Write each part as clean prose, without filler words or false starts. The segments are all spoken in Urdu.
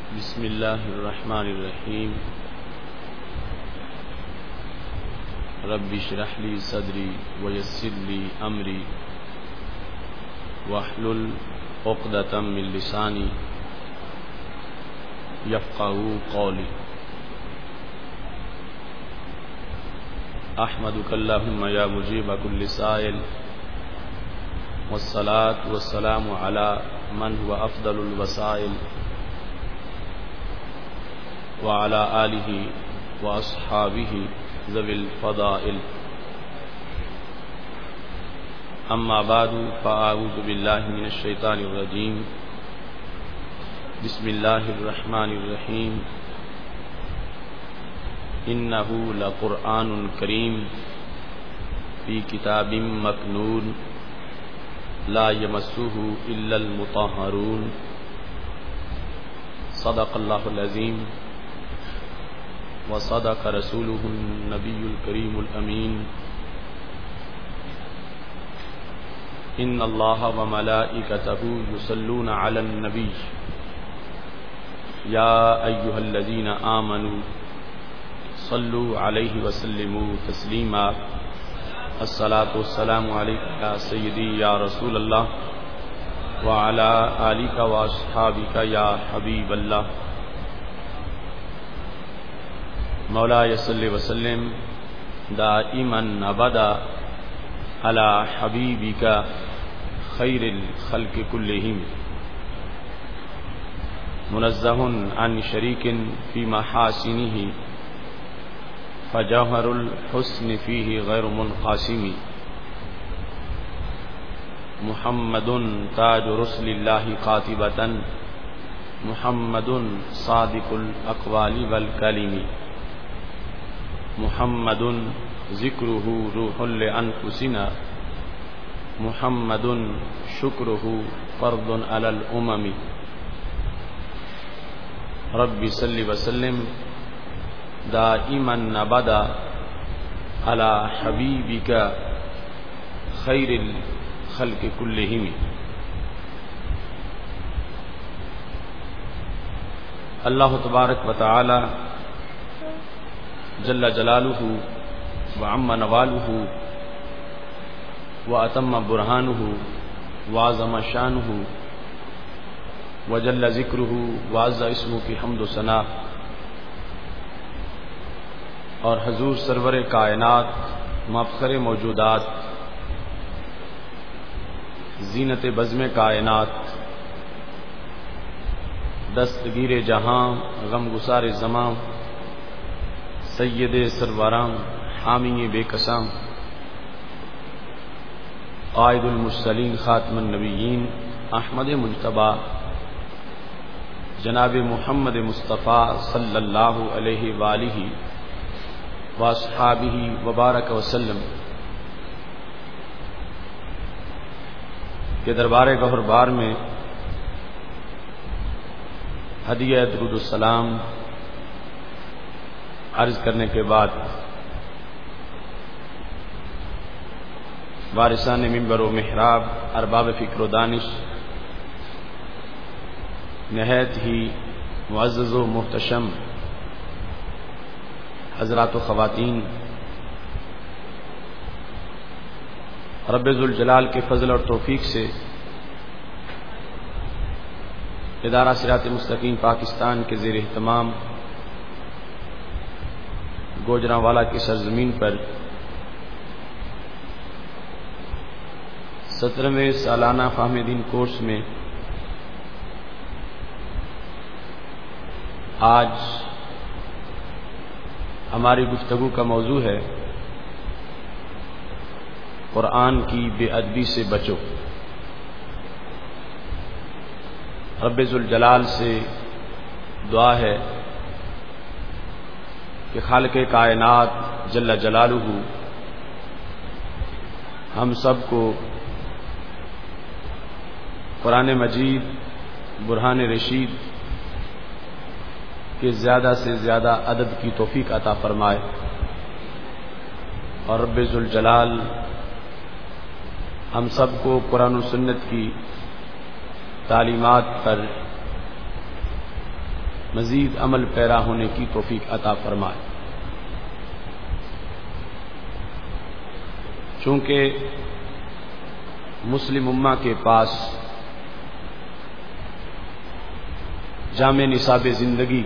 بسم اللہ الرحمن الرحیم رب اشرح لی صدری ویسر لی امری واحلل عقدۃ من لسانی یفقہوا قولی احمدک اللہم یا مجیب کل سائل والصلاة والسلام علی من هو افضل الوسائل وعلى آلہ واصحابہ ذوی الفضائل اما بعد فاعوذ باللہ من الشیطان الرجیم بسم اللہ الرحمن الرحیم انہ لقرآن کریم فی کتاب مکنون لا یمسہ الا المطہرون صدق اللہ العظیم وصدق رسوله النبی الکریم الامین ان اللہ وملائکتہ یصلون علی النبی یا ایہا الذین آمنوا صلوا علیہ وسلموا تسلیما الصلاة والسلام علیکہ یا سیدی یا رسول اللہ وعلی آلک واصحابک یا حبیب اللہ مولاي صل وسلم دائما ابدا على حبيبك خير الخلق كلهم منزه عن شريك في محاسنه فجوهر الحسن فيه غير منقسم محمد تاج رسل الله قاطبة محمد صادق الأقوال والكلم محمد ذکرہ روح لانفسنا محمد شکرہ فرض علی الامم رب صل وسلم دائما ابدا علی حبیبک خیر الخلق کلہم اللہ تبارک و تعالی جل جلالہ وعم نوالہ واتم برہانہ وعظم شانہ وجل ذکرہ وعز اسمہ کی حمد و ثنا اور حضور سرور کائنات مفخر موجودات زینت بزم کائنات دستگیر جہاں غم گسار زماں سید سروران حامی بے قسام قائد المرسلین خاتم النبیین احمد مجتبی جناب محمد مصطفیٰ صلی اللہ علیہ وآلہ واصحابہ وبارک وسلم کے دربار گہر بار میں ہدیہ درود السلام عرض کرنے کے بعد وارثان منبر و محراب ارباب فکر و دانش نہایت ہی معزز و محتشم حضرات و خواتین، رب ذوالجلال کے فضل اور توفیق سے ادارہ صراط مستقیم پاکستان کے زیر اہتمام گوجرانوالا کی سرزمین پر 17ویں سالانہ فہم دین کورس میں آج ہماری گفتگو کا موضوع ہے قرآن کی بے ادبی سے بچو۔ رب ذوالجلال سے دعا ہے کہ خالق کائنات جل جلالہ ہم سب کو قرآن مجید برہان رشید کے زیادہ سے زیادہ ادب کی توفیق عطا فرمائے، اور رب ذوالجلال ہم سب کو قرآن و سنت کی تعلیمات پر مزید عمل پیرا ہونے کی توفیق عطا فرمائے۔ چونکہ مسلم امہ کے پاس جامع نصاب زندگی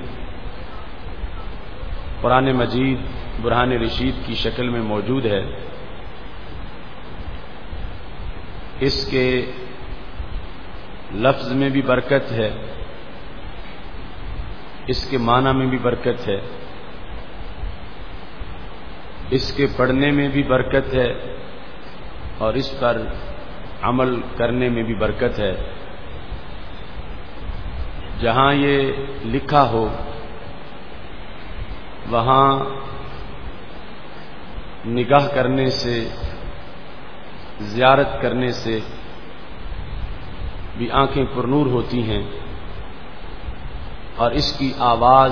قرآن مجید برہان رشید کی شکل میں موجود ہے، اس کے لفظ میں بھی برکت ہے، اس کے معنی میں بھی برکت ہے، اس کے پڑھنے میں بھی برکت ہے اور اس پر عمل کرنے میں بھی برکت ہے۔ جہاں یہ لکھا ہو وہاں نگاہ کرنے سے، زیارت کرنے سے بھی آنکھیں پر نور ہوتی ہیں، اور اس کی آواز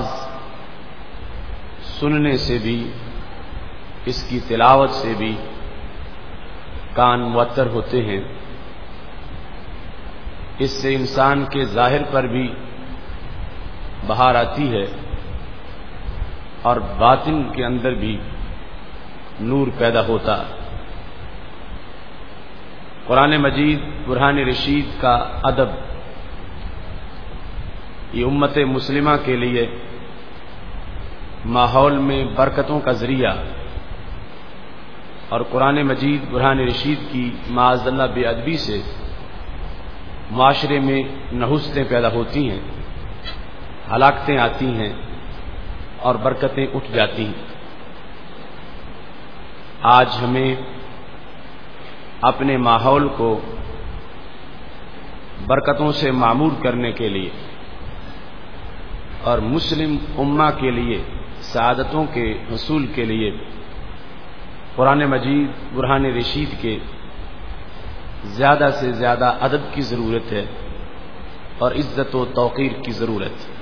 سننے سے بھی، اس کی تلاوت سے بھی کان معطر ہوتے ہیں۔ اس سے انسان کے ظاہر پر بھی بہار آتی ہے اور باطن کے اندر بھی نور پیدا ہوتا۔ قرآن مجید برہان رشید کا ادب یہ امت مسلمہ کے لیے ماحول میں برکتوں کا ذریعہ، اور قرآن مجید برہان رشید کی معاذ اللہ بے ادبی سے معاشرے میں نحوستیں پیدا ہوتی ہیں، ہلاکتیں آتی ہیں اور برکتیں اٹھ جاتی ہیں۔ آج ہمیں اپنے ماحول کو برکتوں سے معمور کرنے کے لیے اور مسلم امہ کے لیے سعادتوں کے حصول کے لیے قرآن مجید برہان رشید کے زیادہ سے زیادہ ادب کی ضرورت ہے اور عزت و توقیر کی ضرورت ہے۔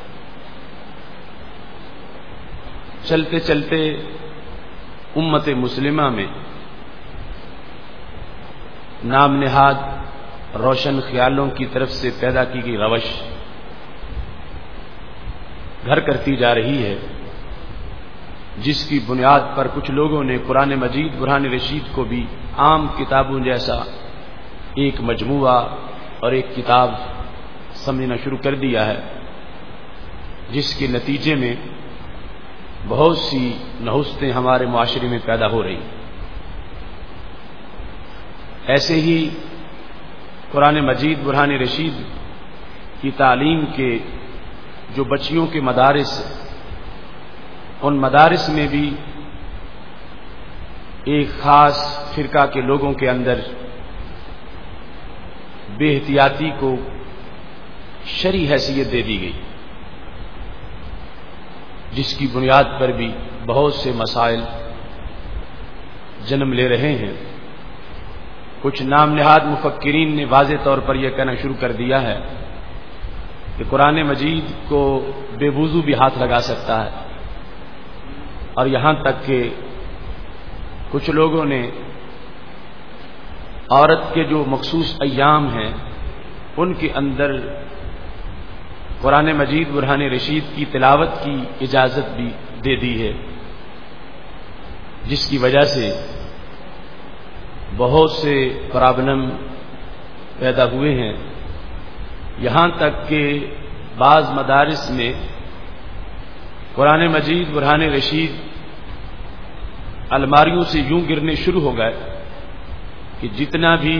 چلتے چلتے امت مسلمہ میں نام نہاد روشن خیالوں کی طرف سے پیدا کی گئی روش گھر کرتی جا رہی ہے، جس کی بنیاد پر کچھ لوگوں نے قرآن مجید برہان رشید کو بھی عام کتابوں جیسا ایک مجموعہ اور ایک کتاب سمجھنا شروع کر دیا ہے، جس کے نتیجے میں بہت سی نحوستیں ہمارے معاشرے میں پیدا ہو رہی۔ ایسے ہی قرآن مجید برہان رشید کی تعلیم کے جو بچیوں کے مدارس، ان مدارس میں بھی ایک خاص فرقہ کے لوگوں کے اندر بے احتیاطی کو شرعی حیثیت دے دی گئی، جس کی بنیاد پر بھی بہت سے مسائل جنم لے رہے ہیں۔ کچھ نام نہاد مفکرین نے واضح طور پر یہ کہنا شروع کر دیا ہے کہ قرآن مجید کو بے وضو بھی ہاتھ لگا سکتا ہے، اور یہاں تک کہ کچھ لوگوں نے عورت کے جو مخصوص ایام ہیں ان کے اندر قرآن مجید برہان رشید کی تلاوت کی اجازت بھی دے دی ہے، جس کی وجہ سے بہت سے پرابلم پیدا ہوئے ہیں۔ یہاں تک کہ بعض مدارس میں قرآن مجید برہان رشید الماریوں سے یوں گرنے شروع ہو گئے کہ جتنا بھی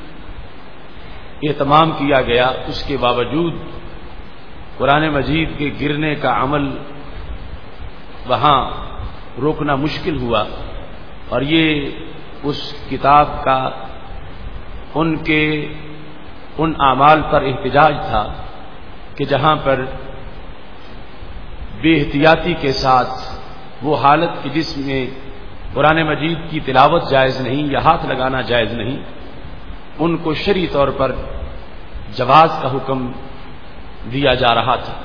اہتمام کیا گیا اس کے باوجود قرآن مجید کے گرنے کا عمل وہاں روکنا مشکل ہوا، اور یہ اس کتاب کا ان اعمال پر احتجاج تھا کہ جہاں پر بے احتیاطی کے ساتھ وہ حالت کہ جس میں قرآن مجید کی تلاوت جائز نہیں یا ہاتھ لگانا جائز نہیں، ان کو شرعی طور پر جواز کا حکم دیا جا رہا تھا۔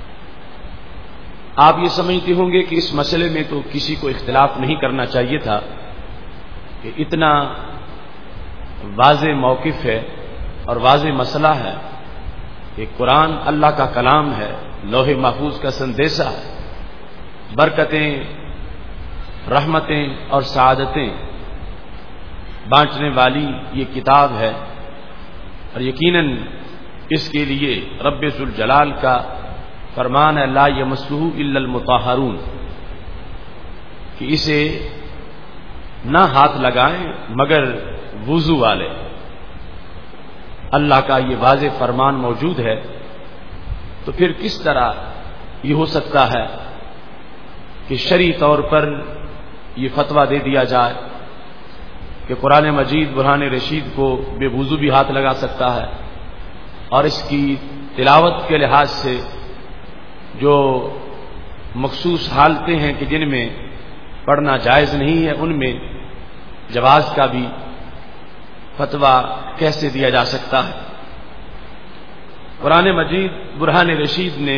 آپ یہ سمجھتے ہوں گے کہ اس مسئلے میں تو کسی کو اختلاف نہیں کرنا چاہیے تھا کہ اتنا واضح موقف ہے اور واضح مسئلہ ہے، کہ قرآن اللہ کا کلام ہے، لوح محفوظ کا سندیسہ ہے، برکتیں، رحمتیں اور سعادتیں بانٹنے والی یہ کتاب ہے، اور یقیناً اس کے لیے رب ذوالجلال کا فرمان ہے لا یمسہ الا المطہرون، کہ اسے نہ ہاتھ لگائیں مگر وضو والے۔ اللہ کا یہ واضح فرمان موجود ہے، تو پھر کس طرح یہ ہو سکتا ہے کہ شرعی طور پر یہ فتویٰ دے دیا جائے کہ قرآن مجید برہان رشید کو بے وضو بھی ہاتھ لگا سکتا ہے، اور اس کی تلاوت کے لحاظ سے جو مخصوص حالتیں ہیں کہ جن میں پڑھنا جائز نہیں ہے، ان میں جواز کا بھی فتویٰ کیسے دیا جا سکتا ہے؟ قرآن مجید برہان رشید نے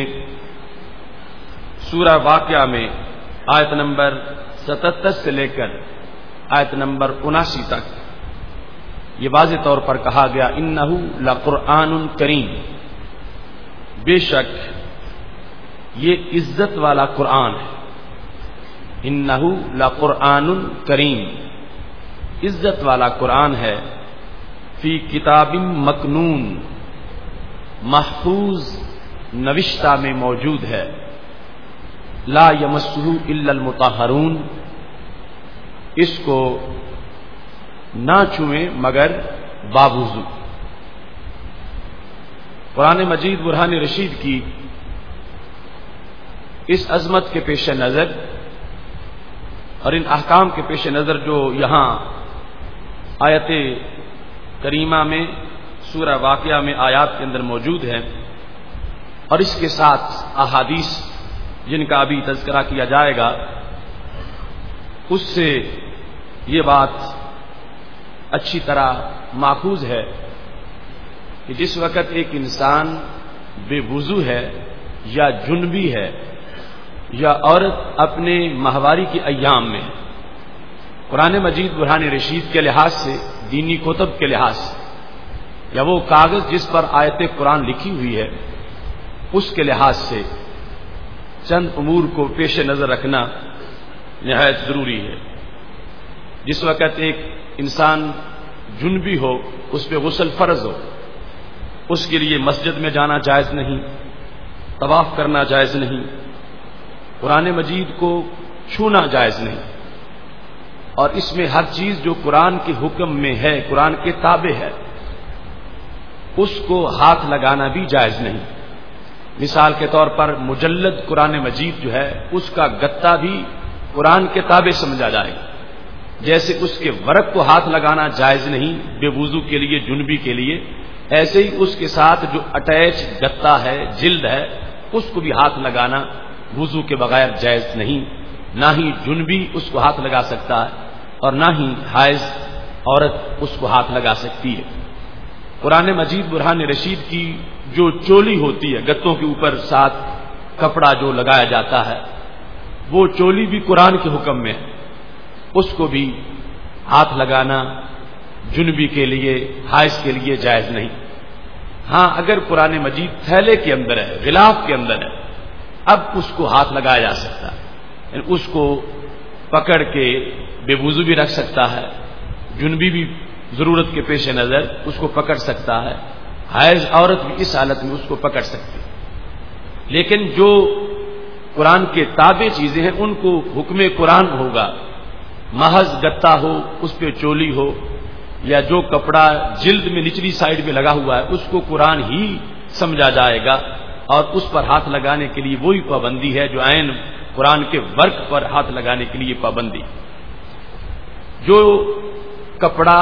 سورہ واقعہ میں آیت نمبر 77 سے لے کر آیت نمبر 79 تک یہ واضح طور پر کہا گیا انہ لقرآن کریم، بے شک یہ عزت والا قرآن ہے، انہ لقرآن کریم، عزت والا قرآن ہے، فی کتاب مکنون، محفوظ نوشتہ میں موجود ہے، لا یمسہ الا المطہرون، اس کو نہ چھوئیں مگر باوضو۔ قرآن مجید برہان رشید کی اس عظمت کے پیش نظر اور ان احکام کے پیش نظر جو یہاں آیت کریمہ میں سورہ واقعہ میں آیات کے اندر موجود ہے، اور اس کے ساتھ احادیث جن کا ابھی تذکرہ کیا جائے گا، اس سے یہ بات اچھی طرح ماخوذ ہے کہ جس وقت ایک انسان بے وضو ہے یا جنبی ہے یا عورت اپنے ماہواری کے ایام میں، قرآن مجید برہان رشید کے لحاظ سے، دینی کتب کے لحاظ سے، یا وہ کاغذ جس پر آیت قرآن لکھی ہوئی ہے اس کے لحاظ سے چند امور کو پیش نظر رکھنا نہایت ضروری ہے۔ جس وقت ایک انسان جنبی ہو، اس پہ غسل فرض ہو، اس کے لیے مسجد میں جانا جائز نہیں، طواف کرنا جائز نہیں، قرآن مجید کو چھونا جائز نہیں، اور اس میں ہر چیز جو قرآن کے حکم میں ہے، قرآن کے تابع ہے، اس کو ہاتھ لگانا بھی جائز نہیں۔ مثال کے طور پر مجلد قرآن مجید جو ہے اس کا گتا بھی قرآن کے تابع سمجھا جائے گا، جیسے اس کے ورق کو ہاتھ لگانا جائز نہیں بے وضو کے لیے، جنبی کے لیے، ایسے ہی اس کے ساتھ جو اٹیچ گتا ہے، جلد ہے، اس کو بھی ہاتھ لگانا وضو کے بغیر جائز نہیں۔ نہ ہی جنبی اس کو ہاتھ لگا سکتا ہے اور نہ ہی حائض عورت اس کو ہاتھ لگا سکتی ہے۔ قرآن مجید برہان رشید کی جو چولی ہوتی ہے، گتوں کے اوپر ساتھ کپڑا جو لگایا جاتا ہے، وہ چولی بھی قرآن کے حکم میں ہے، اس کو بھی ہاتھ لگانا جنبی کے لیے، حائض کے لیے جائز نہیں۔ ہاں اگر قرآن مجید تھیلے کے اندر ہے، غلاف کے اندر ہے، اب اس کو ہاتھ لگایا جا سکتا ہے، یعنی اس کو پکڑ کے بے وضو بھی رکھ سکتا ہے، جنبی بھی ضرورت کے پیش نظر اس کو پکڑ سکتا ہے، حائض عورت بھی اس حالت میں اس کو پکڑ سکتی ہے۔ لیکن جو قرآن کے تابع چیزیں ہیں ان کو حکم قرآن ہوگا، محض گتا ہو، اس پہ چولی ہو، یا جو کپڑا جلد میں نچلی سائڈ میں لگا ہوا ہے اس کو قرآن ہی سمجھا جائے گا، اور اس پر ہاتھ لگانے کے لیے وہی پابندی ہے جو عین قرآن کے ورق پر ہاتھ لگانے کے لیے پابندی۔ جو کپڑا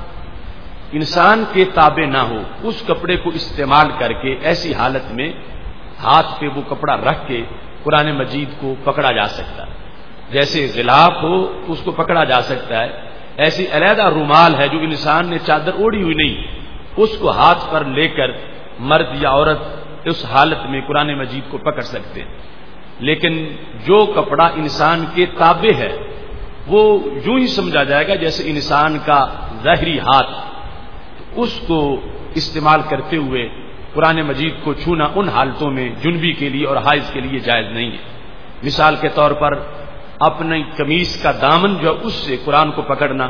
انسان کے تابع نہ ہو، اس کپڑے کو استعمال کر کے ایسی حالت میں ہاتھ پہ وہ کپڑا رکھ کے قرآن مجید کو پکڑا جا سکتا ہے، جیسے غلاف ہو تو اس کو پکڑا جا سکتا ہے، ایسی علیحدہ رومال ہے جو انسان نے چادر اوڑھی ہوئی نہیں، اس کو ہاتھ پر لے کر مرد یا عورت اس حالت میں قرآن مجید کو پکڑ سکتے ہیں۔ لیکن جو کپڑا انسان کے تابع ہے وہ یوں ہی سمجھا جائے گا جیسے انسان کا ظاہری ہاتھ، اس کو استعمال کرتے ہوئے قرآن مجید کو چھونا ان حالتوں میں جنبی کے لیے اور حائض کے لیے جائز نہیں ہے۔ مثال کے طور پر اپنی قمیص کا دامن جو اس سے قرآن کو پکڑنا،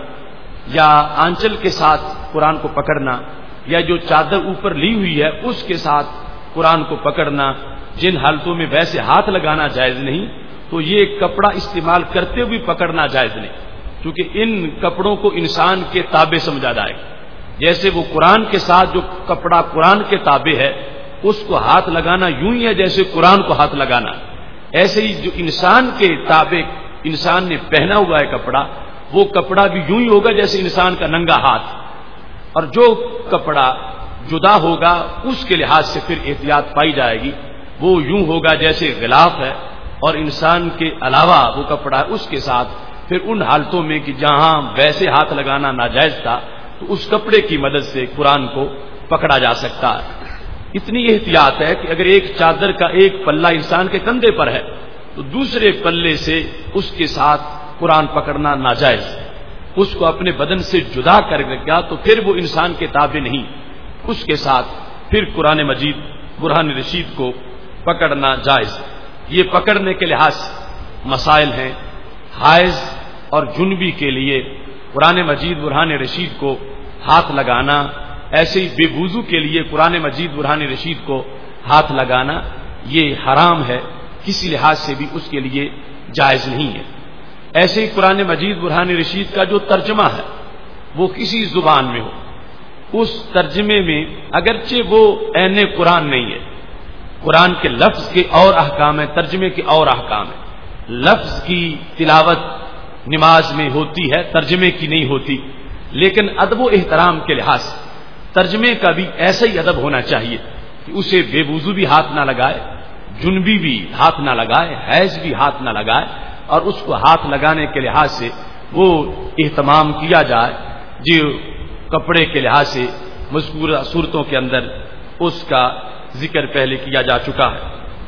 یا آنچل کے ساتھ قرآن کو پکڑنا، یا جو چادر اوپر لی ہوئی ہے اس کے ساتھ قرآن کو پکڑنا، جن حالتوں میں ویسے ہاتھ لگانا جائز نہیں، تو یہ کپڑا استعمال کرتے ہوئے پکڑنا جائز نہیں، کیونکہ ان کپڑوں کو انسان کے تابع سمجھا جائے گا۔ جیسے وہ قرآن کے ساتھ جو کپڑا قرآن کے تابع ہے اس کو ہاتھ لگانا یوں ہی ہے جیسے قرآن کو ہاتھ لگانا، ایسے ہی جو انسان کے تابع انسان نے پہنا ہوا ہے کپڑا، وہ کپڑا بھی یوں ہی ہوگا جیسے انسان کا ننگا ہاتھ، اور جو کپڑا جدا ہوگا اس کے لحاظ سے پھر احتیاط پائی جائے گی، وہ یوں ہوگا جیسے غلاف ہے، اور انسان کے علاوہ وہ کپڑا اس کے ساتھ پھر ان حالتوں میں کہ جہاں ویسے ہاتھ لگانا ناجائز تھا تو اس کپڑے کی مدد سے قرآن کو پکڑا جا سکتا ہے۔ اتنی احتیاط ہے کہ اگر ایک چادر کا ایک پلہ انسان کے کندھے پر ہے تو دوسرے پلے سے اس کے ساتھ قرآن پکڑنا ناجائز، اس کو اپنے بدن سے جدا کر گیا تو پھر وہ انسان کے تابع نہیں، اس کے ساتھ پھر قرآن مجید برہان رشید کو پکڑنا جائز۔ یہ پکڑنے کے لحاظ مسائل ہیں۔ حائض اور جنبی کے لیے قرآن مجید برہان رشید کو ہاتھ لگانا، ایسے ہی بے وضو کے لیے قرآن مجید برہان رشید کو ہاتھ لگانا یہ حرام ہے، کسی لحاظ سے بھی اس کے لیے جائز نہیں ہے۔ ایسے ہی قرآن مجید برہان رشید کا جو ترجمہ ہے وہ کسی زبان میں ہو، اس ترجمے میں اگرچہ وہ عین قرآن نہیں ہے، قرآن کے لفظ کے اور احکام ہیں، ترجمے کے اور احکام ہیں۔ لفظ کی تلاوت نماز میں ہوتی ہے، ترجمے کی نہیں ہوتی، لیکن ادب و احترام کے لحاظ سے ترجمے کا بھی ایسا ہی ادب ہونا چاہیے کہ اسے بے وضو بھی ہاتھ نہ لگائے، جنبی بھی ہاتھ نہ لگائے، حیض بھی ہاتھ نہ لگائے، اور اس کو ہاتھ لگانے کے لحاظ سے وہ اہتمام کیا جائے جو کپڑے کے لحاظ سے مذکورہ صورتوں کے اندر اس کا ذکر پہلے کیا جا چکا ہے۔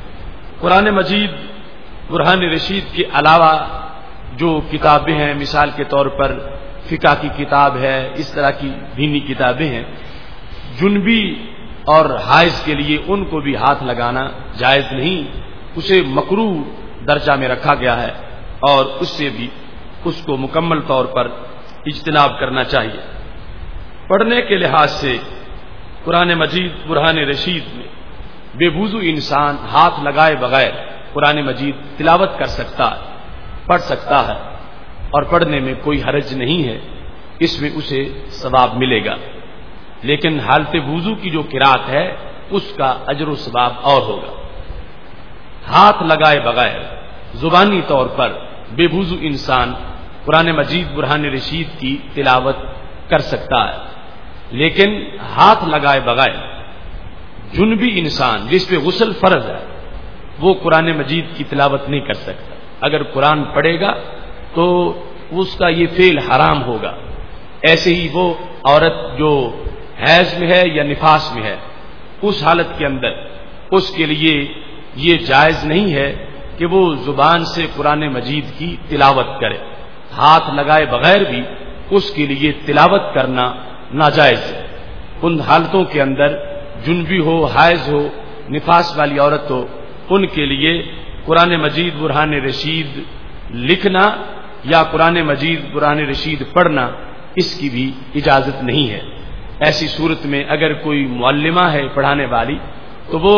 قرآن مجید برہان رشید کے علاوہ جو کتابیں ہیں، مثال کے طور پر فقہ کی کتاب ہے، اس طرح کی دینی کتابیں ہیں، جنبی اور حائض کے لیے ان کو بھی ہاتھ لگانا جائز نہیں، اسے مکروہ درجہ میں رکھا گیا ہے اور اس سے بھی اس کو مکمل طور پر اجتناب کرنا چاہیے۔ پڑھنے کے لحاظ سے قرآن مجید برہان رشید میں بے وضو انسان ہاتھ لگائے بغیر قرآن مجید تلاوت کر سکتا ہے، پڑھ سکتا ہے، اور پڑھنے میں کوئی حرج نہیں ہے، اس میں اسے ثواب ملے گا، لیکن حالت وضو کی جو قرات ہے اس کا اجر و ثواب اور ہوگا۔ ہاتھ لگائے بغیر زبانی طور پر بے وضو انسان قرآن مجید برہان رشید کی تلاوت کر سکتا ہے، لیکن ہاتھ لگائے بغیر جنبی انسان جس پہ غسل فرض ہے وہ قرآن مجید کی تلاوت نہیں کر سکتا۔ اگر قرآن پڑھے گا تو اس کا یہ فعل حرام ہوگا۔ ایسے ہی وہ عورت جو حیض میں ہے یا نفاس میں ہے، اس حالت کے اندر اس کے لیے یہ جائز نہیں ہے کہ وہ زبان سے قرآن مجید کی تلاوت کرے، ہاتھ لگائے بغیر بھی اس کے لیے تلاوت کرنا ناجائز ہے۔ ان حالتوں کے اندر جنبی ہو، حائض ہو، نفاس والی عورت ہو، ان کے لیے قرآن مجید برہان رشید لکھنا یا قرآن مجید برہان رشید پڑھنا اس کی بھی اجازت نہیں ہے۔ ایسی صورت میں اگر کوئی معلمہ ہے پڑھانے والی تو وہ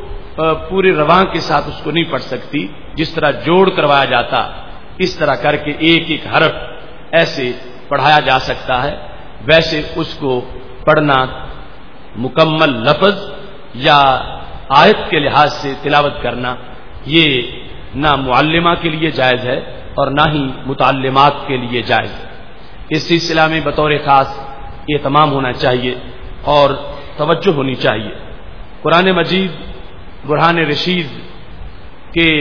پورے رواں کے ساتھ اس کو نہیں پڑھ سکتی، جس طرح جوڑ کروایا جاتا اس طرح کر کے ایک ایک حرف ایسے پڑھایا جا سکتا ہے، ویسے اس کو پڑھنا مکمل لفظ یا آیت کے لحاظ سے تلاوت کرنا یہ نہ معلمہ کے لیے جائز ہے اور نہ ہی متعلمات کے لیے جائز ہے۔ اس سلسلہ میں بطور خاص اہتمام ہونا چاہیے اور توجہ ہونی چاہیے۔ قرآن مجید برہان رشید کے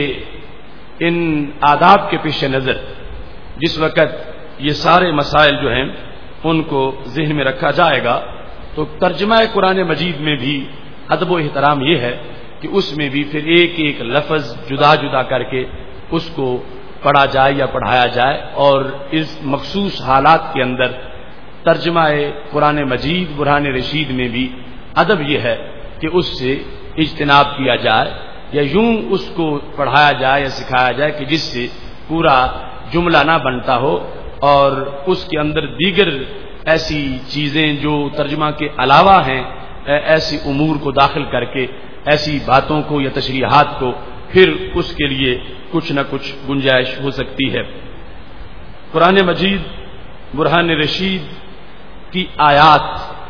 ان آداب کے پیش نظر جس وقت یہ سارے مسائل جو ہیں ان کو ذہن میں رکھا جائے گا تو ترجمہ قرآن مجید میں بھی ادب و احترام یہ ہے کہ اس میں بھی پھر ایک ایک لفظ جدا جدا کر کے اس کو پڑھا جائے یا پڑھایا جائے، اور اس مخصوص حالات کے اندر ترجمہ قرآن مجید برہان رشید میں بھی ادب یہ ہے کہ اس سے اجتناب کیا جائے یا یوں اس کو پڑھایا جائے یا سکھایا جائے کہ جس سے پورا جملہ نہ بنتا ہو اور اس کے اندر دیگر ایسی چیزیں جو ترجمہ کے علاوہ ہیں ایسی امور کو داخل کر کے ایسی باتوں کو یا تشریحات کو پھر اس کے لیے کچھ نہ کچھ گنجائش ہو سکتی ہے۔ قرآن مجید برہان رشید کی آیات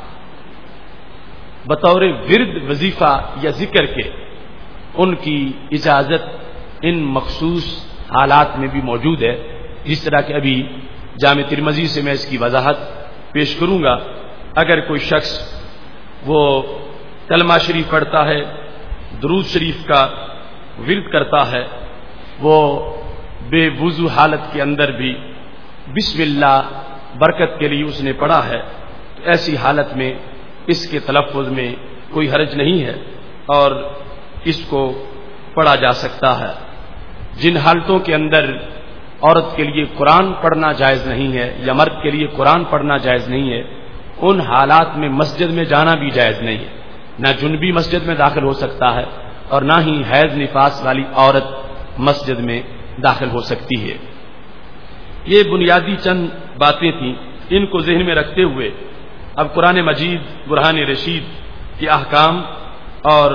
بطور ورد وظیفہ یا ذکر کے ان کی اجازت ان مخصوص حالات میں بھی موجود ہے، جس طرح کہ ابھی جامع ترمذی سے میں اس کی وضاحت پیش کروں گا۔ اگر کوئی شخص وہ کلمہ شریف پڑھتا ہے، درود شریف کا ورد کرتا ہے، وہ بے وضو حالت کے اندر بھی بسم اللہ برکت کے لیے اس نے پڑھا ہے، تو ایسی حالت میں اس کے تلفظ میں کوئی حرج نہیں ہے اور اس کو پڑھا جا سکتا ہے۔ جن حالتوں کے اندر عورت کے لیے قرآن پڑھنا جائز نہیں ہے یا مرد کے لیے قرآن پڑھنا جائز نہیں ہے، ان حالات میں مسجد میں جانا بھی جائز نہیں ہے۔ نہ جنبی مسجد میں داخل ہو سکتا ہے اور نہ ہی حیض نفاس والی عورت مسجد میں داخل ہو سکتی ہے۔ یہ بنیادی چند باتیں تھیں، ان کو ذہن میں رکھتے ہوئے اب قرآن مجید برہان رشید کے احکام اور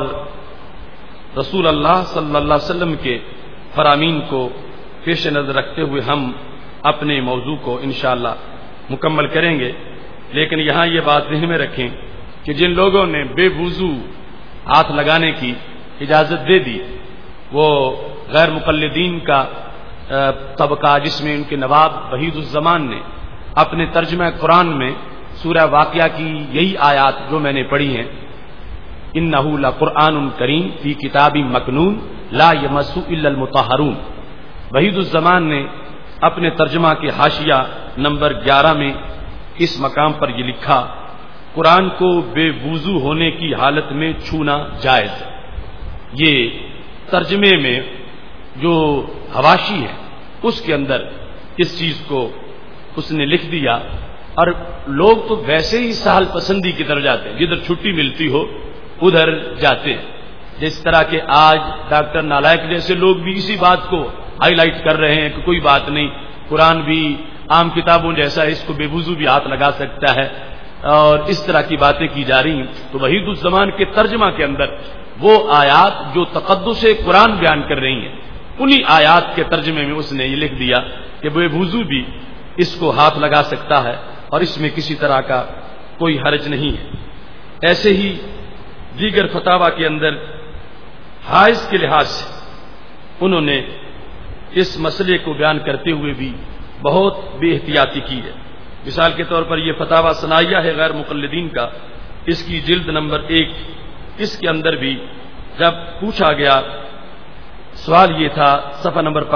رسول اللہ صلی اللہ علیہ وسلم کے فرامین کو پیش نظر رکھتے ہوئے ہم اپنے موضوع کو انشاءاللہ مکمل کریں گے۔ لیکن یہاں یہ بات ذہن میں رکھیں کہ جن لوگوں نے بے وضو ہاتھ لگانے کی اجازت دے دی وہ غیر مقلدین کا طبقہ، جس میں ان کے نواب وحید الزمان نے اپنے ترجمہ قرآن میں سورہ واقعہ کی یہی آیات جو میں نے پڑھی ہیں، انہ لقرآن کریم فی کتاب مکنون لا یمسہ الا المطہرون، وحید الزمان نے اپنے ترجمہ کے حاشیہ نمبر 11 میں اس مقام پر یہ لکھا، قرآن کو بے وضو ہونے کی حالت میں چھونا جائز۔ یہ ترجمے میں جو حواشی ہے اس کے اندر اس چیز کو اس نے لکھ دیا، اور لوگ تو ویسے ہی سہل پسندی کی طرف جاتے ہیں، جدھر چھٹی ملتی ہو ادھر جاتے ہیں۔ جس طرح کہ آج ڈاکٹر نالائق جیسے لوگ بھی اسی بات کو ہائی لائٹ کر رہے ہیں کہ کوئی بات نہیں، قرآن بھی عام کتابوں جیسا ہے، اس کو بے وضو بھی ہاتھ لگا سکتا ہے، اور اس طرح کی باتیں کی جا رہی ہیں۔ تو وحید الزمان کے ترجمہ کے اندر وہ آیات جو تقدس قرآن بیان کر رہی ہیں، انہی آیات کے ترجمے میں اس نے یہ لکھ دیا کہ بے وضو بھی اس کو ہاتھ لگا سکتا ہے اور اس میں کسی طرح کا کوئی حرج نہیں ہے۔ ایسے ہی دیگر فتاوی کے اندر حائض کے لحاظ سے انہوں نے اس مسئلے کو بیان کرتے ہوئے بھی بہت بے احتیاطی کی ہے۔ مثال کے طور پر یہ فتاوی ثنائیہ ہے غیر مقلدین کا، اس کی جلد نمبر 1، اس کے اندر بھی جب پوچھا گیا، سوال یہ تھا صفحہ نمبر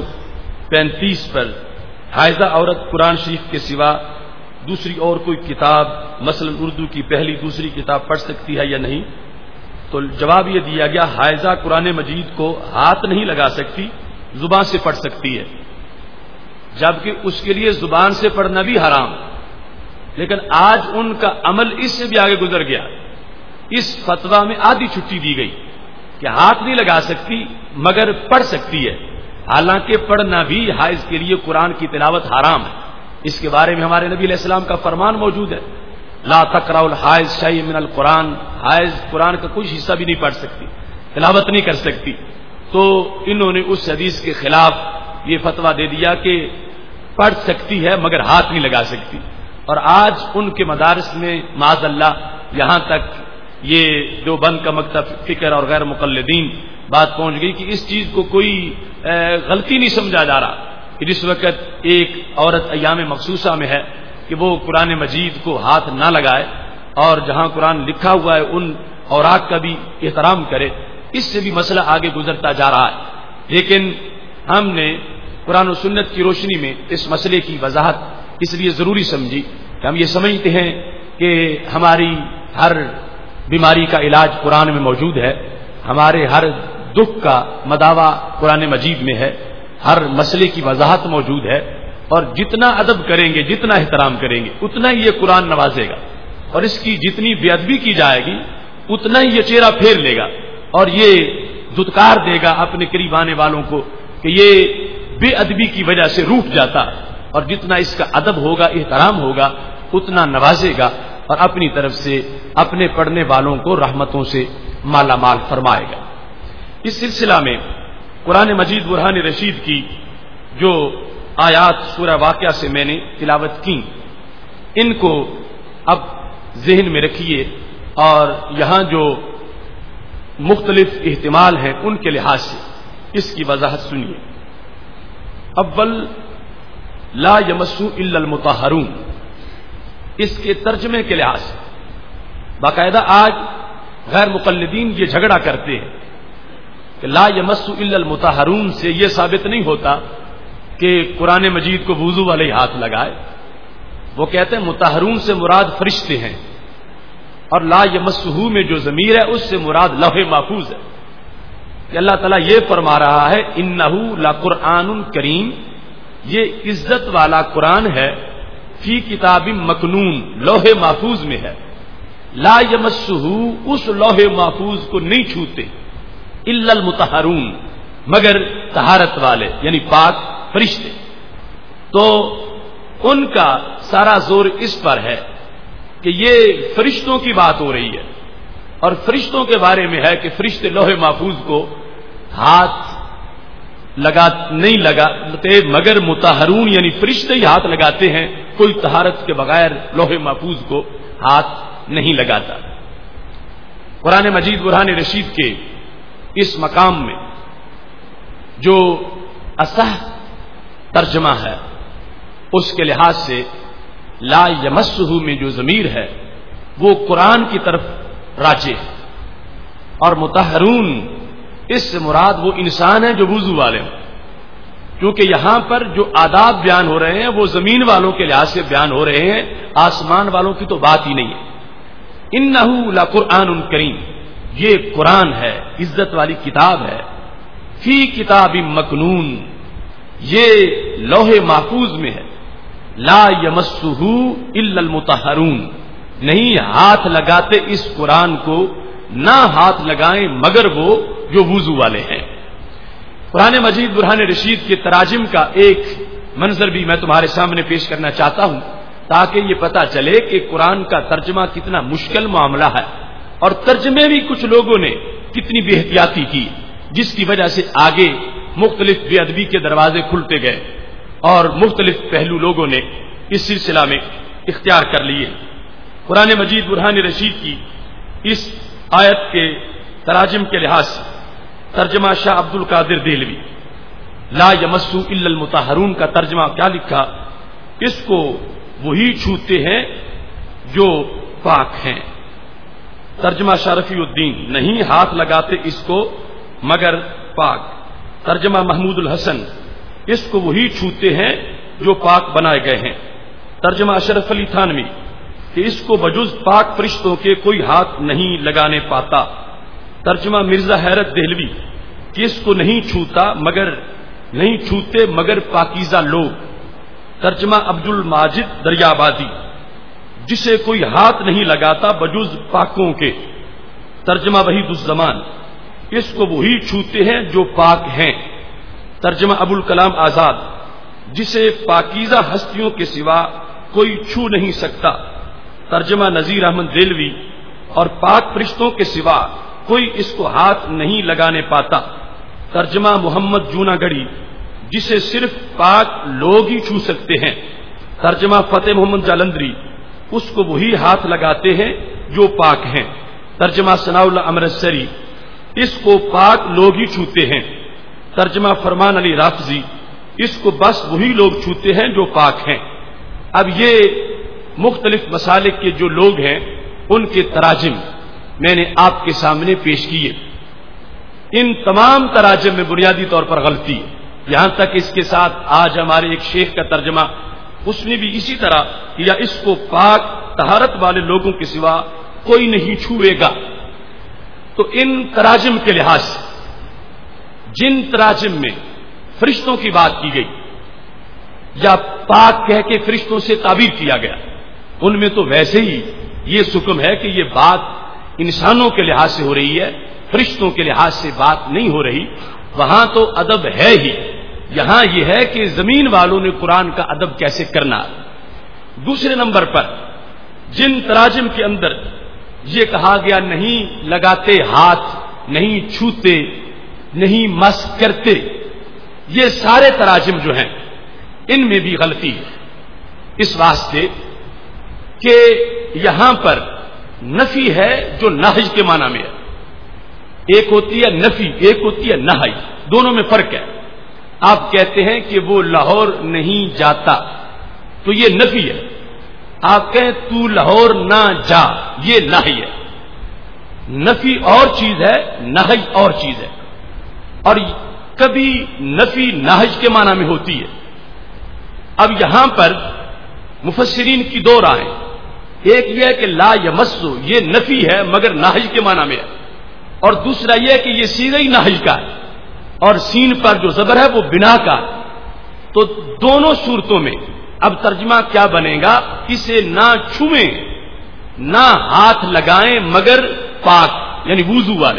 535 پر، حائضہ عورت قرآن شریف کے سوا دوسری اور کوئی کتاب مثلا اردو کی پہلی دوسری کتاب پڑھ سکتی ہے یا نہیں؟ تو جواب یہ دیا گیا، حائضہ قرآن مجید کو ہاتھ نہیں لگا سکتی، زبان سے پڑھ سکتی ہے، جبکہ اس کے لیے زبان سے پڑھنا بھی حرام۔ لیکن آج ان کا عمل اس سے بھی آگے گزر گیا، اس فتویٰ میں آدھی چھٹی دی گئی کہ ہاتھ نہیں لگا سکتی مگر پڑھ سکتی ہے، حالانکہ پڑھنا بھی حائض کے لیے قرآن کی تلاوت حرام ہے۔ اس کے بارے میں ہمارے نبی علیہ السلام کا فرمان موجود ہے، لا تقرأ الحائض شیء من القرآن، حائض قرآن کا کچھ حصہ بھی نہیں پڑھ سکتی، تلاوت نہیں کر سکتی۔ تو انہوں نے اس حدیث کے خلاف یہ فتویٰ دے دیا کہ پڑھ سکتی ہے مگر ہاتھ نہیں لگا سکتی، اور آج ان کے مدارس میں معاذ اللہ یہاں تک یہ دیوبند کا مکتب فکر اور غیر مقلدین بات پہنچ گئی کہ اس چیز کو کوئی غلطی نہیں سمجھا جا رہا کہ جس وقت ایک عورت ایام مخصوصہ میں ہے کہ وہ قرآن مجید کو ہاتھ نہ لگائے اور جہاں قرآن لکھا ہوا ہے ان اوراق کا بھی احترام کرے، اس سے بھی مسئلہ آگے گزرتا جا رہا ہے۔ لیکن ہم نے قرآن و سنت کی روشنی میں اس مسئلے کی وضاحت اس لیے ضروری سمجھی کہ ہم یہ سمجھتے ہیں کہ ہماری ہر بیماری کا علاج قرآن میں موجود ہے، ہمارے ہر دکھ کا مداوا قرآن مجید میں ہے، ہر مسئلے کی وضاحت موجود ہے، اور جتنا ادب کریں گے، جتنا احترام کریں گے، اتنا ہی یہ قرآن نوازے گا، اور اس کی جتنی بے ادبی کی جائے گی اتنا ہی یہ چہرہ پھیر لے گا اور یہ دھتکار دے گا اپنے قریب آنے والوں کو کہ یہ بے ادبی کی وجہ سے روٹھ جاتا، اور جتنا اس کا ادب ہوگا، احترام ہوگا، اتنا نوازے گا اور اپنی طرف سے اپنے پڑھنے والوں کو رحمتوں سے مالا مال فرمائے گا۔ اس سلسلہ میں قرآن مجید برہان رشید کی جو آیات سورہ واقعہ سے میں نے تلاوت کی، ان کو اب ذہن میں رکھیے اور یہاں جو مختلف احتمال ہیں ان کے لحاظ سے اس کی وضاحت سنیے۔ اول لا یمسو الا المطہرون، اس کے ترجمے کے لحاظ سے باقاعدہ آج غیر مقلدین یہ جھگڑا کرتے ہیں کہ لا یمسو الا المطہرون سے یہ ثابت نہیں ہوتا کہ قرآن مجید کو وضو والے ہاتھ لگائے۔ وہ کہتے ہیں مطہرون سے مراد فرشتے ہیں، اور لا یمسہ میں جو ضمیر ہے اس سے مراد لوح محفوظ ہے کہ اللہ تعالیٰ یہ فرما رہا ہے انہ لقرآن کریم، یہ عزت والا قرآن ہے، فی کتاب مکنون، لوح محفوظ میں ہے، لا یمسہ اس لوح محفوظ کو نہیں چھوتے، الا المطہرون مگر طہارت والے یعنی پاک فرشتے۔ تو ان کا سارا زور اس پر ہے کہ یہ فرشتوں کی بات ہو رہی ہے، اور فرشتوں کے بارے میں ہے کہ فرشتے لوح محفوظ کو ہاتھ نہیں لگاتے مگر مطہرون، یعنی فرشتے ہی ہاتھ لگاتے ہیں، کوئی طہارت کے بغیر لوح محفوظ کو ہاتھ نہیں لگاتا۔ قرآن مجید برہان رشید کے اس مقام میں جو اصح ترجمہ ہے اس کے لحاظ سے لا یمسہ میں جو ضمیر ہے وہ قرآن کی طرف راجع ہے، اور مطہرون اس سے مراد وہ انسان ہیں جو وضو والے ہیں، کیونکہ یہاں پر جو آداب بیان ہو رہے ہیں وہ زمین والوں کے لحاظ سے بیان ہو رہے ہیں، آسمان والوں کی تو بات ہی نہیں ہے۔ انہ لقرآن کریم، یہ قرآن ہے، عزت والی کتاب ہے، فی کتاب مکنون، یہ لوح محفوظ میں ہے، لا یمسہ الا المطہرون، نہیں ہاتھ لگاتے اس قرآن کو، نہ ہاتھ لگائیں مگر وہ جو وضو والے ہیں۔ قرآن مجید برہان رشید کے تراجم کا ایک منظر بھی میں تمہارے سامنے پیش کرنا چاہتا ہوں تاکہ یہ پتہ چلے کہ قرآن کا ترجمہ کتنا مشکل معاملہ ہے، اور ترجمے بھی کچھ لوگوں نے کتنی بے احتیاطی کی، جس کی وجہ سے آگے مختلف بے ادبی کے دروازے کھلتے گئے اور مختلف پہلو لوگوں نے اس سلسلہ میں اختیار کر لیے۔ قرآن مجید برہان رشید کی اس آیت کے تراجم کے لحاظ سے ترجمہ شاہ عبد القادر دہلوی، لا یمسو الا المطہرون کا ترجمہ کیا لکھا؟ اس کو وہی چھوتے ہیں جو پاک ہیں۔ ترجمہ شاہ رفیع الدین، نہیں ہاتھ لگاتے اس کو مگر پاک۔ ترجمہ محمود الحسن، اس کو وہی چھوتے ہیں جو پاک بنائے گئے ہیں۔ ترجمہ اشرف علی تھانوی کہ اس کو بجز پاک فرشتوں کے کوئی ہاتھ نہیں لگانے پاتا۔ ترجمہ مرزا حیرت دہلوی کہ اس کو نہیں چھوتے مگر پاکیزہ لوگ۔ ترجمہ عبد الماجد دریابادی، جسے کوئی ہاتھ نہیں لگاتا بجز پاکوں کے۔ ترجمہ وحید الزمان، اس کو وہی چھوتے ہیں جو پاک ہیں۔ ترجمہ ابو الکلام آزاد، جسے پاکیزہ ہستیوں کے سوا کوئی چھو نہیں سکتا۔ ترجمہ نذیر احمد دہلوی، اور پاک فرشتوں کے سوا کوئی اس کو ہاتھ نہیں لگانے پاتا۔ ترجمہ محمد جونا گڑھی، جسے صرف پاک لوگ ہی چھو سکتے ہیں۔ ترجمہ فتح محمد جالندری، اس کو وہی ہاتھ لگاتے ہیں جو پاک ہیں۔ ترجمہ ثناء اللہ امرتسری، اس کو پاک لوگ ہی چھوتے ہیں۔ ترجمہ فرمان علی رافضی، اس کو بس وہی لوگ چھوتے ہیں جو پاک ہیں۔ اب یہ مختلف مسالک کے جو لوگ ہیں ان کے تراجم میں نے آپ کے سامنے پیش کیے۔ ان تمام تراجم میں بنیادی طور پر غلطی ہے، یہاں تک اس کے ساتھ آج ہمارے ایک شیخ کا ترجمہ اس نے بھی اسی طرح کیا، اس کو پاک طہارت والے لوگوں کے سوا کوئی نہیں چھوئے گا۔ تو ان تراجم کے لحاظ سے جن تراجم میں فرشتوں کی بات کی گئی یا پاک کہہ کے فرشتوں سے تعبیر کیا گیا، ان میں تو ویسے ہی یہ حکم ہے کہ یہ بات انسانوں کے لحاظ سے ہو رہی ہے، فرشتوں کے لحاظ سے بات نہیں ہو رہی، وہاں تو ادب ہے ہی، یہاں یہ ہے کہ زمین والوں نے قرآن کا ادب کیسے کرنا۔ دوسرے نمبر پر جن تراجم کے اندر یہ کہا گیا نہیں لگاتے ہاتھ، نہیں چھوتے، نہیں مس کرتے، یہ سارے تراجم جو ہیں ان میں بھی غلطی ہے، اس واسطے کہ یہاں پر نفی ہے جو نہج کے معنی میں ہے، ایک ہوتی ہے نفی، ایک ہوتی ہے نہی، دونوں میں فرق ہے۔ آپ کہتے ہیں کہ وہ لاہور نہیں جاتا تو یہ نفی ہے، آپ کہیں تو لاہور نہ جا یہ نہی ہے۔ نفی اور چیز ہے، نہی اور چیز ہے، اور کبھی نفی نہج کے معنی میں ہوتی ہے۔ اب یہاں پر مفسرین کی دو رائیں، ایک یہ ہے کہ لا یمسو یہ نفی ہے مگر نہج کے معنی میں ہے، اور دوسرا یہ کہ یہ صیغہ ہی نہج کا ہے اور سین پر جو زبر ہے وہ بنا کا ہے۔ تو دونوں صورتوں میں اب ترجمہ کیا بنے گا؟ اسے نہ چھوئیں، نہ ہاتھ لگائیں مگر پاک یعنی وضو والے۔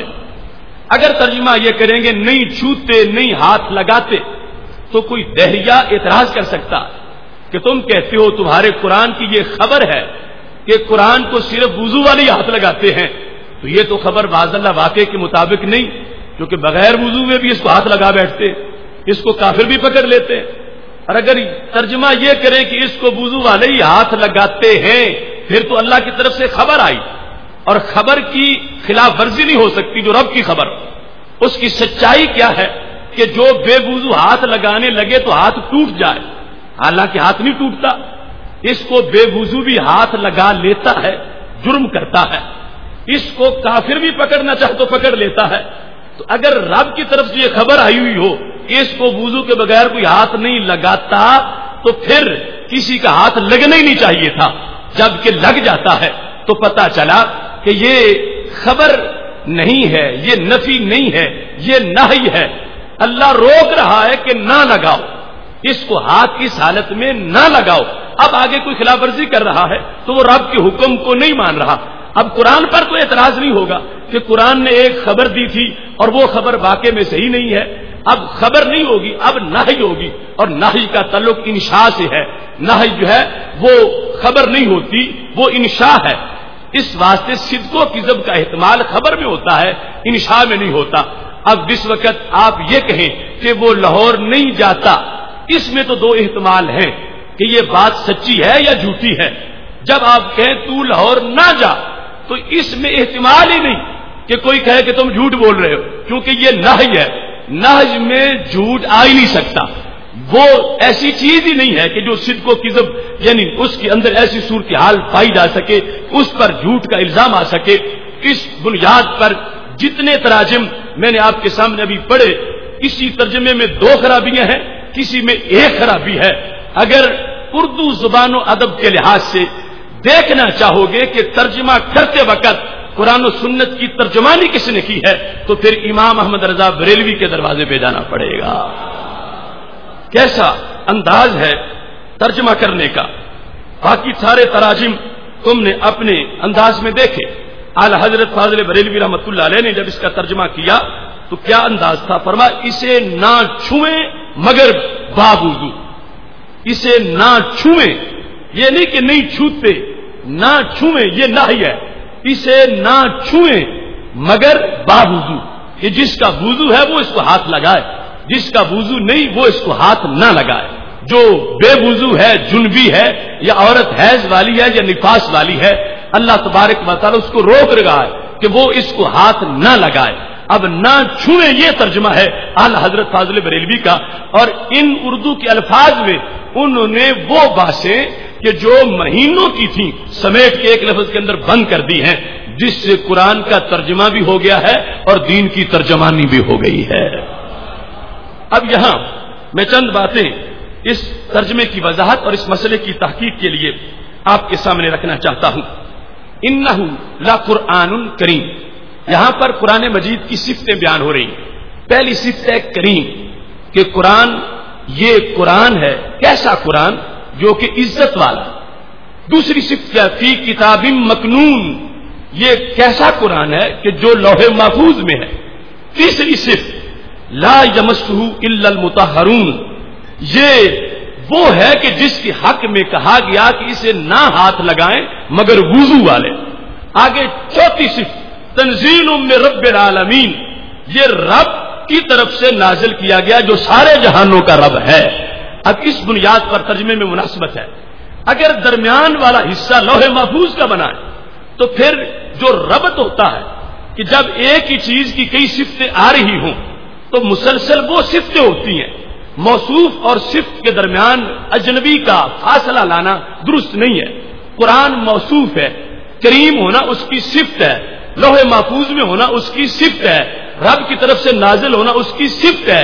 اگر ترجمہ یہ کریں گے نہیں چھوتے نہیں ہاتھ لگاتے تو کوئی دہریہ اعتراض کر سکتا کہ تم کہتے ہو تمہارے قرآن کی یہ خبر ہے کہ قرآن کو صرف وضو والے ہی ہاتھ لگاتے ہیں، تو یہ تو خبر معاذ اللہ واقعے کے مطابق نہیں، کیونکہ بغیر وضو میں بھی اس کو ہاتھ لگا بیٹھتے، اس کو کافر بھی پکڑ لیتے۔ اور اگر ترجمہ یہ کرے کہ اس کو وضو والے ہی ہاتھ لگاتے ہیں پھر تو اللہ کی طرف سے خبر آئی، اور خبر کی خلاف ورزی نہیں ہو سکتی جو رب کی خبر۔ اس کی سچائی کیا ہے کہ جو بے وضو ہاتھ لگانے لگے تو ہاتھ ٹوٹ جائے، حالانکہ ہاتھ نہیں ٹوٹتا، اس کو بے وضو بھی ہاتھ لگا لیتا ہے، جرم کرتا ہے، اس کو کافر بھی پکڑنا چاہے تو پکڑ لیتا ہے۔ تو اگر رب کی طرف سے یہ خبر آئی ہوئی ہو کہ اس کو وضو کے بغیر کوئی ہاتھ نہیں لگاتا تو پھر کسی کا ہاتھ لگنا ہی نہیں چاہیے تھا، جبکہ لگ جاتا ہے تو پتہ چلا کہ یہ خبر نہیں ہے، یہ نفی نہیں ہے، یہ نہی ہے۔ اللہ روک رہا ہے کہ نہ لگاؤ، اس کو ہاتھ اس حالت میں نہ لگاؤ۔ اب آگے کوئی خلاف ورزی کر رہا ہے تو وہ رب کے حکم کو نہیں مان رہا۔ اب قرآن پر تو اعتراض نہیں ہوگا کہ قرآن نے ایک خبر دی تھی اور وہ خبر واقع میں صحیح نہیں ہے، اب خبر نہیں ہوگی، اب نہی ہوگی، اور نہی کا تعلق انشاء سے ہے۔ نہی جو ہے وہ خبر نہیں ہوتی، وہ انشاء ہے، اس واسطے صدق و کذب کا احتمال خبر میں ہوتا ہے، انشاء میں نہیں ہوتا۔ اب جس وقت آپ یہ کہیں کہ وہ لاہور نہیں جاتا، اس میں تو دو احتمال ہیں کہ یہ بات سچی ہے یا جھوٹی ہے۔ جب آپ کہیں تو لاہور نہ جا تو اس میں احتمال ہی نہیں کہ کوئی کہے کہ تم جھوٹ بول رہے ہو، کیونکہ یہ نہی ہے، نہج میں جھوٹ آ ہی نہیں سکتا، وہ ایسی چیز ہی نہیں ہے کہ جو صدق و کذب یعنی اس کے اندر ایسی صورتحال پائی جا سکے، اس پر جھوٹ کا الزام آ سکے۔ اس بنیاد پر جتنے تراجم میں نے آپ کے سامنے ابھی پڑھے، کسی ترجمے میں دو خرابیاں ہیں، کسی میں ایک خرابی ہے۔ اگر اردو زبان و ادب کے لحاظ سے دیکھنا چاہو گے کہ ترجمہ کرتے وقت قرآن و سنت کی ترجمانی کس نے کی ہے تو پھر امام احمد رضا بریلوی کے دروازے پہ جانا پڑے گا۔ کیسا انداز ہے ترجمہ کرنے کا، باقی سارے تراجم تم نے اپنے انداز میں دیکھے۔ اعلی حضرت فاضل بریلوی رحمۃ اللہ علیہ نے جب اس کا ترجمہ کیا تو کیا انداز تھا؟ فرمایا اسے نہ چھوئیں مگر باوضو، اسے نہ چھوئیں، یہ نہیں کہ نہیں چھوتے، نہ چھوئیں یہ نہی ہے، اسے نہ چھوئیں مگر باوضو، کہ جس کا وضو ہے وہ اس کو ہاتھ لگائے، جس کا وضو نہیں وہ اس کو ہاتھ نہ لگائے۔ جو بے وضو ہے، جنبی ہے، یا عورت حیض والی ہے یا نفاس والی ہے، اللہ تبارک و تعالی اس کو روک رہا ہے کہ وہ اس کو ہاتھ نہ لگائے۔ اب نہ چھوئیں یہ ترجمہ ہے اعلی حضرت فاضل بریلوی کا، اور ان اردو کے الفاظ میں انہوں نے وہ باتیں کہ جو مہینوں کی تھیں سمیٹ کے ایک لفظ کے اندر بند کر دی ہیں، جس سے قرآن کا ترجمہ بھی ہو گیا ہے اور دین کی ترجمانی بھی ہو گئی ہے۔ اب یہاں میں چند باتیں اس ترجمے کی وضاحت اور اس مسئلے کی تحقیق کے لیے آپ کے سامنے رکھنا چاہتا ہوں۔ انہ لقرآن کریم، یہاں پر قرآن مجید کی صفتیں بیان ہو رہی ہیں۔ پہلی صفت ہے کریم، کہ قرآن یہ قرآن ہے، کیسا قرآن؟ جو کہ عزت والا۔ دوسری صفت کیا؟ فی کتاب مکنون، یہ کیسا قرآن ہے کہ جو لوح محفوظ میں ہے. تیسری صفت لا یمسہ الا المطہرون، یہ وہ ہے کہ جس کے حق میں کہا گیا کہ اسے نہ ہاتھ لگائیں مگر وضو والے. آگے چوتھی صفت تنزیل من رب العالمین، یہ رب کی طرف سے نازل کیا گیا جو سارے جہانوں کا رب ہے. اب اس بنیاد پر ترجمے میں مناسبت ہے. اگر درمیان والا حصہ لوح محفوظ کا بنا ہے تو پھر جو ربط ہوتا ہے کہ جب ایک ہی چیز کی کئی صفتیں آ رہی ہوں تو مسلسل وہ صفتیں ہوتی ہیں. موصوف اور صفت کے درمیان اجنبی کا فاصلہ لانا درست نہیں ہے. قرآن موصوف ہے، کریم ہونا اس کی صفت ہے، لوح محفوظ میں ہونا اس کی صفت ہے، رب کی طرف سے نازل ہونا اس کی صفت ہے.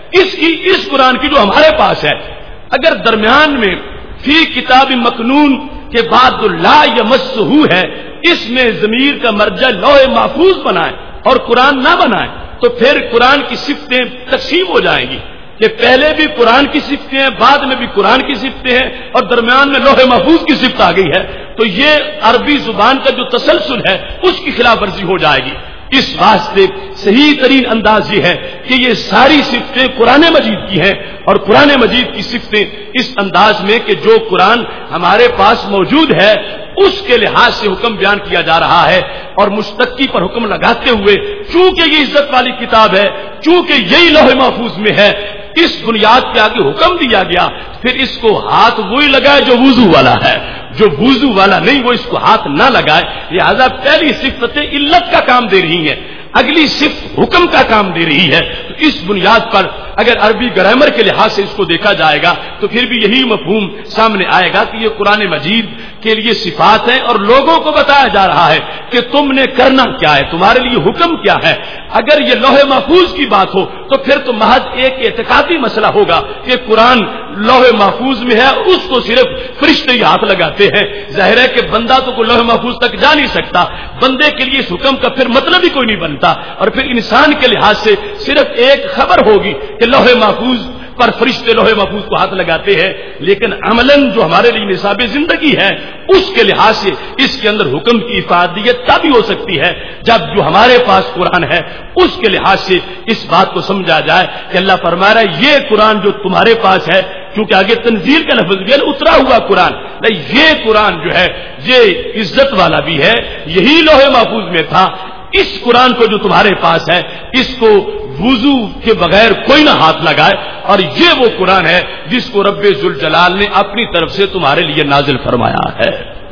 اس قرآن کی جو ہمارے پاس ہے، اگر درمیان میں فی کتاب مکنون کے بعد جو لا یمسہ ہے، اس میں ضمیر کا مرجع لوح محفوظ بنائے اور قرآن نہ بنائے تو پھر قرآن کی صفتیں تقسیم ہو جائیں گی کہ پہلے بھی قرآن کی صفتیں ہیں، بعد میں بھی قرآن کی صفتیں ہیں اور درمیان میں لوح محفوظ کی صفت آ گئی ہے. تو یہ عربی زبان کا جو تسلسل ہے اس کی خلاف ورزی ہو جائے گی. اس واسطے صحیح ترین انداز یہ ہے کہ یہ ساری صفتیں قرآن مجید کی ہیں اور قرآن مجید کی صفتیں اس انداز میں کہ جو قرآن ہمارے پاس موجود ہے اس کے لحاظ سے حکم بیان کیا جا رہا ہے اور مشتقی پر حکم لگاتے ہوئے چونکہ یہ عزت والی کتاب ہے، چونکہ یہی لوح محفوظ میں ہے، اس بنیاد پہ آگے حکم دیا گیا پھر اس کو ہاتھ وہی لگائے جو وضو والا ہے، جو وضو والا نہیں وہ اس کو ہاتھ نہ لگائے. لہذا پہلی صفتیں علت کا کام دے رہی ہیں، اگلی صفت حکم کا کام دے رہی ہے. تو اس بنیاد پر اگر عربی گرامر کے لحاظ سے اس کو دیکھا جائے گا تو پھر بھی یہی مفہوم سامنے آئے گا کہ یہ قرآن مجید کے لیے صفات ہیں اور لوگوں کو بتایا جا رہا ہے کہ تم نے کرنا کیا ہے، تمہارے لیے حکم کیا ہے. اگر یہ لوح محفوظ کی بات ہو تو پھر تو محض ایک اعتقادی مسئلہ ہوگا کہ قرآن لوح محفوظ میں ہے، اس کو صرف فرشتے ہی ہاتھ لگاتے ہیں. ظاہر ہے کہ بندہ تو کوئی لوح محفوظ تک جا نہیں سکتا، بندے کے لیے اس حکم کا پھر مطلب ہی کوئی نہیں بنتا اور پھر انسان کے لحاظ سے صرف ایک خبر ہوگی کہ لوح محفوظ پر فرشتے لوح محفوظ کو ہاتھ لگاتے ہیں، لیکن عملاً جو ہمارے لیے نصاب زندگی ہے اس کے لحاظ سے اس کے اندر حکم کی افادیت تبھی ہو سکتی ہے جب جو ہمارے پاس قرآن ہے اس کے لحاظ سے اس بات کو سمجھا جائے کہ اللہ فرما رہا ہے یہ قرآن جو تمہارے پاس ہے، کیونکہ آگے تنزیل کا لفظ بھی ہے، اترا ہوا قرآن، یہ قرآن جو ہے یہ عزت والا بھی ہے، یہی لوح محفوظ میں تھا. اس قرآن کو جو تمہارے پاس ہے اس کو وضو کے بغیر کوئی نہ ہاتھ لگائے اور یہ وہ قرآن ہے جس کو رب ذوالجلال نے اپنی طرف سے تمہارے لیے نازل فرمایا ہے.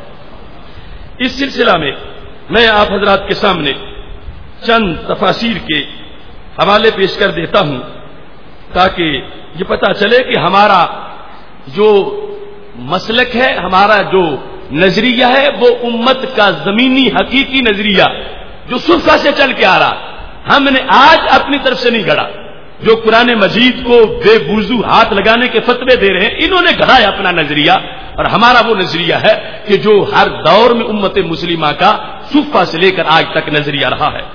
اس سلسلہ میں میں آپ حضرات کے سامنے چند تفاسیر کے حوالے پیش کر دیتا ہوں تاکہ یہ پتہ چلے کہ ہمارا جو مسلک ہے، ہمارا جو نظریہ ہے وہ امت کا زمینی حقیقی نظریہ جو صفحہ سے چل کے آ رہا ہم نے آج اپنی طرف سے نہیں گھڑا. جو قرآن مجید کو بے وضو ہاتھ لگانے کے فتوے دے رہے ہیں انہوں نے گھڑا ہے اپنا نظریہ، اور ہمارا وہ نظریہ ہے کہ جو ہر دور میں امت مسلمہ کا صفحہ سے لے کر آج تک نظریہ رہا ہے.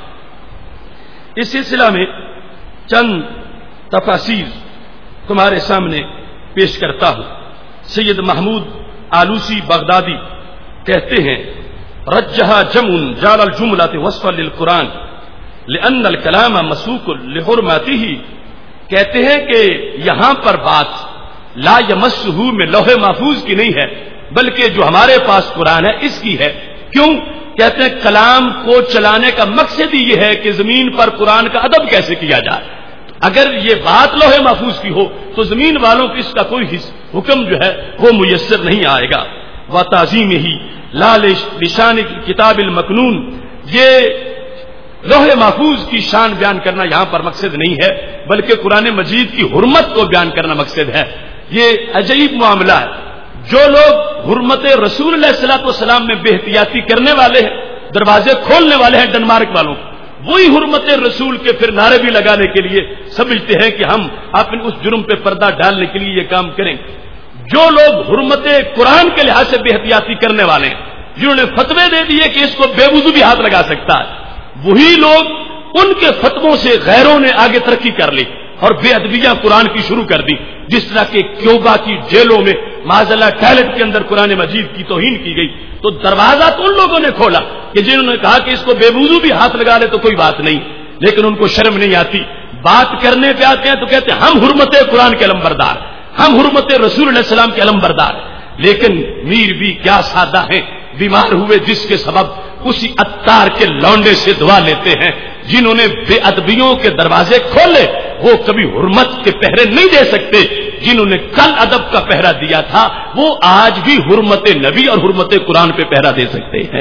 اس سلسلہ میں چند تفاسیر تمہارے سامنے پیش کرتا ہوں. سید محمود آلوسی بغدادی کہتے ہیں رجحہ جمع جعل الجملۃ وصفا للقرآن لأن الکلام مسوق لحرمته، کہتے ہیں کہ یہاں پر بات لا یمسہ میں لوح محفوظ کی نہیں ہے بلکہ جو ہمارے پاس قرآن ہے اس کی ہے. کیوں؟ کہتے ہیں کلام کو چلانے کا مقصد ہی یہ ہے کہ زمین پر قرآن کا ادب کیسے کیا جائے. اگر یہ بات لوح محفوظ کی ہو تو زمین والوں کی اس کا کوئی حکم جو ہے وہ میسر نہیں آئے گا. وتعظیم ہی لا لشان کتاب المکنون، یہ لوح محفوظ کی شان بیان کرنا یہاں پر مقصد نہیں ہے بلکہ قرآن مجید کی حرمت کو بیان کرنا مقصد ہے. یہ عجیب معاملہ ہے. جو لوگ حرمت رسول اللہ صلی اللہ علیہ وسلم میں بے احتیاطی کرنے والے ہیں، دروازے کھولنے والے ہیں ڈنمارک والوں، وہی حرمت رسول کے پھر نعرے بھی لگانے کے لیے سمجھتے ہیں کہ ہم اپنے اس جرم پہ پردہ ڈالنے کے لیے یہ کام کریں. جو لوگ حرمت قرآن کے لحاظ سے بے احتیاطی کرنے والے ہیں، جنہوں نے فتوے دے دیے کہ اس کو بے وضو بھی ہاتھ لگا سکتا ہے، وہی لوگ ان کے فتووں سے غیروں نے آگے ترقی کر لی اور بے ادبیاں قرآن کی شروع کر دی. جس طرح کہ کیوبا کی جیلوں میں معاذاللہ ٹوائلٹ کے اندر قرآن مجید کی توہین کی گئی، تو دروازہ تو ان لوگوں نے کھولا کہ جنہوں نے کہا کہ اس کو بے وضو بھی ہاتھ لگا لے تو کوئی بات نہیں، لیکن ان کو شرم نہیں آتی. بات کرنے پہ آتے ہیں تو کہتے ہیں ہم حرمت قرآن کے علمبردار، ہم حرمت رسول علیہ السلام کے علمبردار. لیکن میر بھی کیا سادہ ہیں، بیمار ہوئے جس کے سبب اسی عطار کے لونڈے سے دعا لیتے ہیں. جنہوں نے بے ادبیوں کے دروازے کھولے وہ کبھی حرمت کے پہرے نہیں دے سکتے. جنہوں نے کل ادب کا پہرا دیا تھا وہ آج بھی حرمت نبی اور حرمت قرآن پہ پہرا دے سکتے ہیں.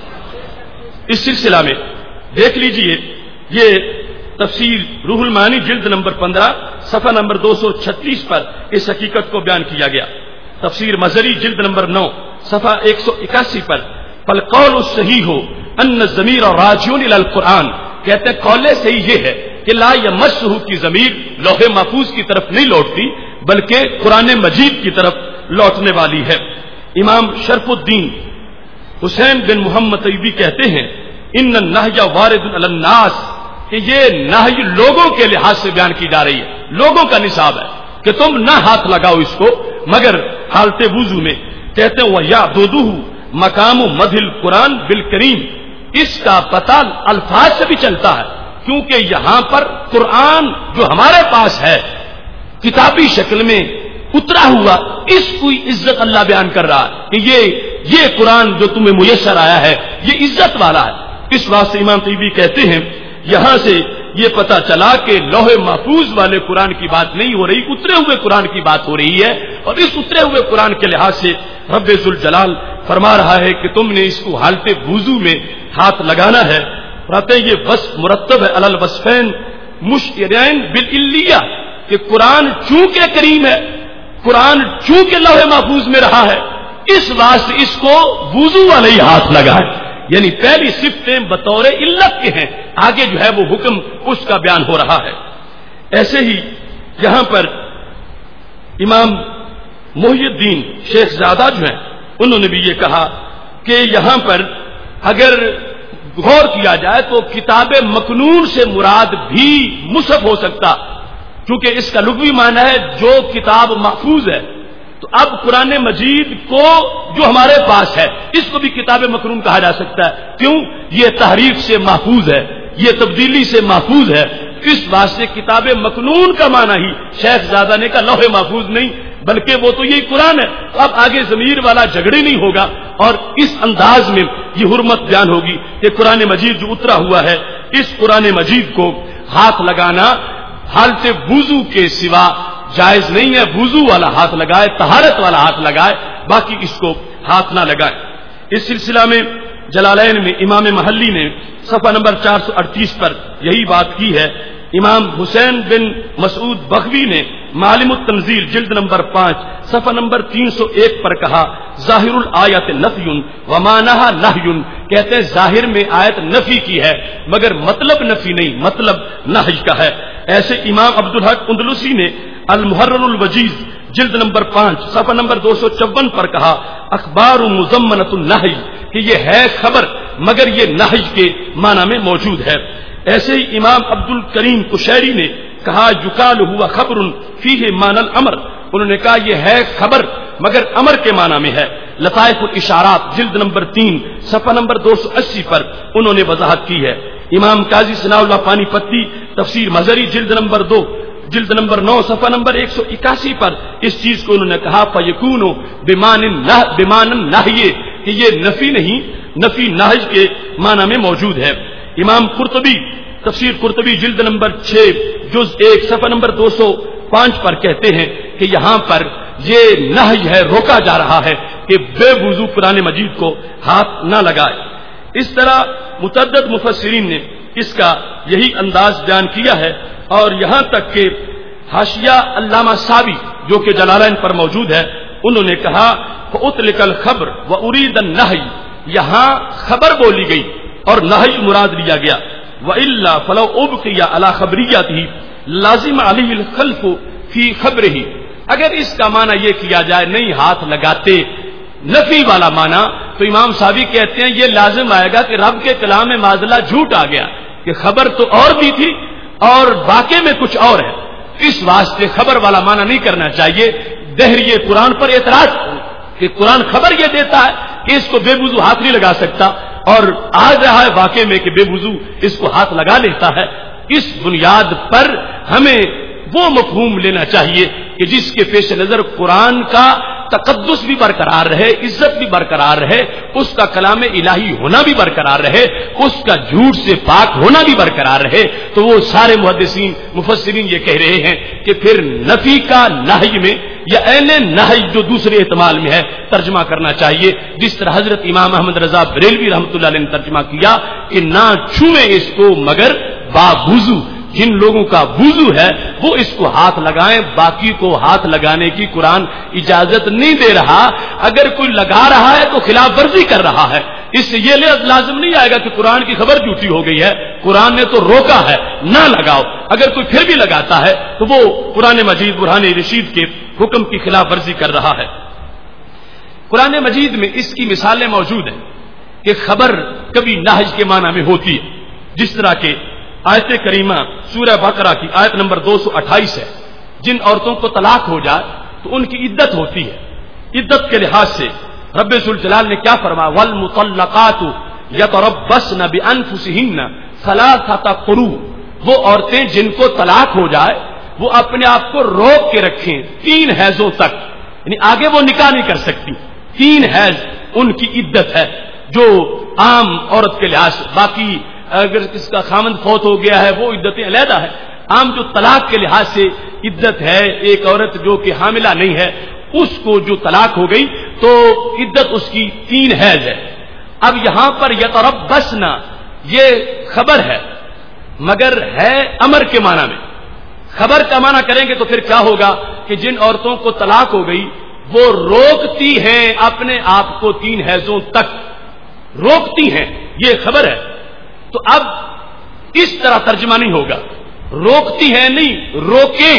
اس سلسلہ میں دیکھ لیجئے یہ تفسیر روح المعانی جلد نمبر 15 صفحہ نمبر 236 پر اس حقیقت کو بیان کیا گیا. تفسیر مظہری جلد نمبر 9 صفحہ 181 پر فالقول الصحیح ہو ان الضمیر راجعون الی القرآن، کہتے ہیں قول صحیح یہ ہے کہ لا یمسہ کی ضمیر لوح محفوظ کی طرف نہیں لوٹتی بلکہ قرآن مجید کی طرف لوٹنے والی ہے. امام شرف الدین حسین بن محمد طیبی کہتے ہیں ان النہی وارد علی الناس، کہ یہ نہی لوگوں کے لحاظ سے بیان کی جا رہی ہے، لوگوں کا نصاب ہے کہ تم نہ ہاتھ لگاؤ اس کو مگر حالت وضو میں. کہتے ہیں وَيَعْضُدُهُ مقام مدح القرآن بالکریم، اس کا پتہ الفاظ سے بھی چلتا ہے کیونکہ یہاں پر قرآن جو ہمارے پاس ہے کتابی شکل میں اترا ہوا، اس کی عزت اللہ بیان کر رہا ہے کہ یہ قرآن جو تمہیں میسر آیا ہے یہ عزت والا ہے. اس واسطے امام طیبی کہتے ہیں یہاں سے یہ پتا چلا کہ لوح محفوظ والے قرآن کی بات نہیں ہو رہی، اترے ہوئے قرآن کی بات ہو رہی ہے. اور اس اترے ہوئے قرآن کے لحاظ سے رب ذوالجلال فرما رہا ہے کہ تم نے اس کو حالت وضو میں ہاتھ لگانا ہے. فرماتے ہیں یہ وصف مرتب ہے علی الوصفین مشعرین بالعلیہ، کہ قرآن چونکہ کریم ہے، قرآن چونکہ لوح محفوظ میں رہا ہے، اس واسطے اس کو وضو والے ہی ہاتھ لگائے. یعنی پہلی صفتیں بطور علت کے ہیں، آگے جو ہے وہ حکم اس کا بیان ہو رہا ہے. ایسے ہی یہاں پر امام محی الدین شیخ زادہ جو ہیں انہوں نے بھی یہ کہا کہ یہاں پر اگر غور کیا جائے تو کتاب مکنون سے مراد بھی مصحف ہو سکتا، کیونکہ اس کا لغوی معنی ہے جو کتاب محفوظ ہے. تو اب قرآن مجید کو جو ہمارے پاس ہے اس کو بھی کتاب مکنون کہا جا سکتا ہے. کیوں؟ یہ تحریف سے محفوظ ہے، یہ تبدیلی سے محفوظ ہے. اس واسطے کتاب مکنون کا معنی ہی شیخ زادہ نے کہا لوح محفوظ نہیں بلکہ وہ تو یہی قرآن ہے. تو اب آگے ضمیر والا جھگڑے نہیں ہوگا اور اس انداز میں یہ حرمت بیان ہوگی کہ قرآن مجید جو اترا ہوا ہے اس قرآن مجید کو ہاتھ لگانا حالت وضو کے سوا جائز نہیں ہے. وضو والا ہاتھ لگائے، طہارت والا ہاتھ لگائے، باقی اس کو ہاتھ نہ لگائے. اس سلسلہ میں جلالین میں امام محلی نے صفحہ نمبر 438 پر یہی بات کی ہے. امام حسین بن مسعود بغوی نے معالم التنزیل جلد نمبر 5 صفحہ نمبر 301 پر کہا ظاہر الآیت نفی ومعنیہا نہی، کہتے ہیں ظاہر میں آیت نفی کی ہے مگر مطلب نفی نہیں، مطلب نہی کا ہے. ایسے امام عبدالحق اندلسی نے المحرر الوجیز جلد نمبر 5 صفحہ نمبر 254 پر کہا اخبار مضمنۃ النہی، کہ یہ ہے خبر مگر یہ نہی کے معنی میں موجود ہے. ایسے ہی امام عبد الکریم قشیری نے کہا یقال ہوا خبر فیہ معنی الامر، انہوں نے کہا یہ ہے خبر مگر امر کے معنی میں ہے. لطائف الاشارات جلد نمبر 3 صفحہ نمبر 280 پر انہوں نے وضاحت کی ہے. امام قاضی ثناء اللہ پانی پتی تفسیر مظہری جلد نمبر 2 جلد نمبر 9 صفحہ نمبر 181 پر اس چیز کو انہوں نے کہا فیکون بمان نہی، کہ یہ نفی نہیں، نفی نہی کے معنی میں موجود ہے. امام قرطبی تفسیر قرطبی جلد نمبر 6 جز 1 صفحہ نمبر 205 پر کہتے ہیں کہ یہاں پر یہ نہی ہے، روکا جا رہا ہے کہ بے وضو قرآن مجید کو ہاتھ نہ لگائے. اس طرح متعدد مفسرین نے اس کا یہی انداز بیان کیا ہے. اور یہاں تک کہ حاشیہ علامہ ساوی جو کہ جلالین پر موجود ہے انہوں نے کہا فأطلق الخبر وأريد النهي، یہاں خبر بولی گئی اور نہی مراد لیا گیا. وإلا فلو أبقي على خبریته لازم عليه الخلف في خبره، اگر اس کا معنی یہ کیا جائے نہیں ہاتھ لگاتے نفی والا معنی تو امام ساوی کہتے ہیں یہ لازم آئے گا کہ رب کے کلام میں معذلہ جھوٹ آ گیا کہ خبر تو اور بھی تھی اور واقع میں کچھ اور ہے. اس واسطے خبر والا معنی نہیں کرنا چاہیے. دہریے قرآن پر اعتراض کہ قرآن خبر یہ دیتا ہے کہ اس کو بے وضو ہاتھ نہیں لگا سکتا، اور آ رہا ہے واقع میں کہ بے وضو اس کو ہاتھ لگا لیتا ہے. اس بنیاد پر ہمیں وہ مفہوم لینا چاہیے کہ جس کے پیش نظر قرآن کا تقدس بھی برقرار رہے، عزت بھی برقرار رہے، اس کا کلام الہی ہونا بھی برقرار رہے، اس کا جھوٹ سے پاک ہونا بھی برقرار رہے. تو وہ سارے محدثین مفسرین یہ کہہ رہے ہیں کہ پھر نفی کا نہی میں یا عین نہی جو دوسرے احتمال میں ہے ترجمہ کرنا چاہیے، جس طرح حضرت امام احمد رضا بریلوی رحمۃ اللہ علیہ نے ترجمہ کیا کہ نہ چھوئیں اس کو مگر باوضو. جن لوگوں کا وضو ہے وہ اس کو ہاتھ لگائیں، باقی کو ہاتھ لگانے کی قرآن اجازت نہیں دے رہا. اگر کوئی لگا رہا ہے تو خلاف ورزی کر رہا ہے. اس سے یہ لازم نہیں آئے گا کہ قرآن کی خبر جھوٹی ہو گئی ہے. قرآن نے تو روکا ہے نہ لگاؤ. اگر کوئی پھر بھی لگاتا ہے تو وہ قرآن مجید برہان رشید کے حکم کی خلاف ورزی کر رہا ہے. قرآن مجید میں اس کی مثالیں موجود ہیں کہ خبر کبھی نہج کے معنی میں ہوتی ہے، جس طرح کے آیت کریمہ سورہ بقرہ کی آیت نمبر 228 ہے. جن عورتوں کو طلاق ہو جائے تو ان کی عدت ہوتی ہے. عدت کے لحاظ سے رب ذوالجلال نے کیا فرمایا؟ والمطلقات یتربصن بانفسہن ثلاثۃ قروء. وہ عورتیں جن کو طلاق ہو جائے وہ اپنے آپ کو روک کے رکھیں 3 حیضوں تک، یعنی آگے وہ نکاح نہیں کر سکتی. 3 حیض ان کی عدت ہے جو عام عورت کے لحاظ سے. باقی اگر اس کا خامند فوت ہو گیا ہے وہ عدتیں علیحدہ ہے. عام جو طلاق کے لحاظ سے عدت ہے، ایک عورت جو کہ حاملہ نہیں ہے اس کو جو طلاق ہو گئی تو عدت اس کی 3 حیض ہے. اب یہاں پر یتربصن یہ خبر ہے مگر ہے امر کے معنی میں. خبر کا معنی کریں گے تو پھر کیا ہوگا کہ جن عورتوں کو طلاق ہو گئی وہ روکتی ہیں اپنے آپ کو 3 حیضوں تک، روکتی ہیں، یہ خبر ہے. تو اب اس طرح ترجمہ نہیں ہوگا، روکتی ہے نہیں، روکیں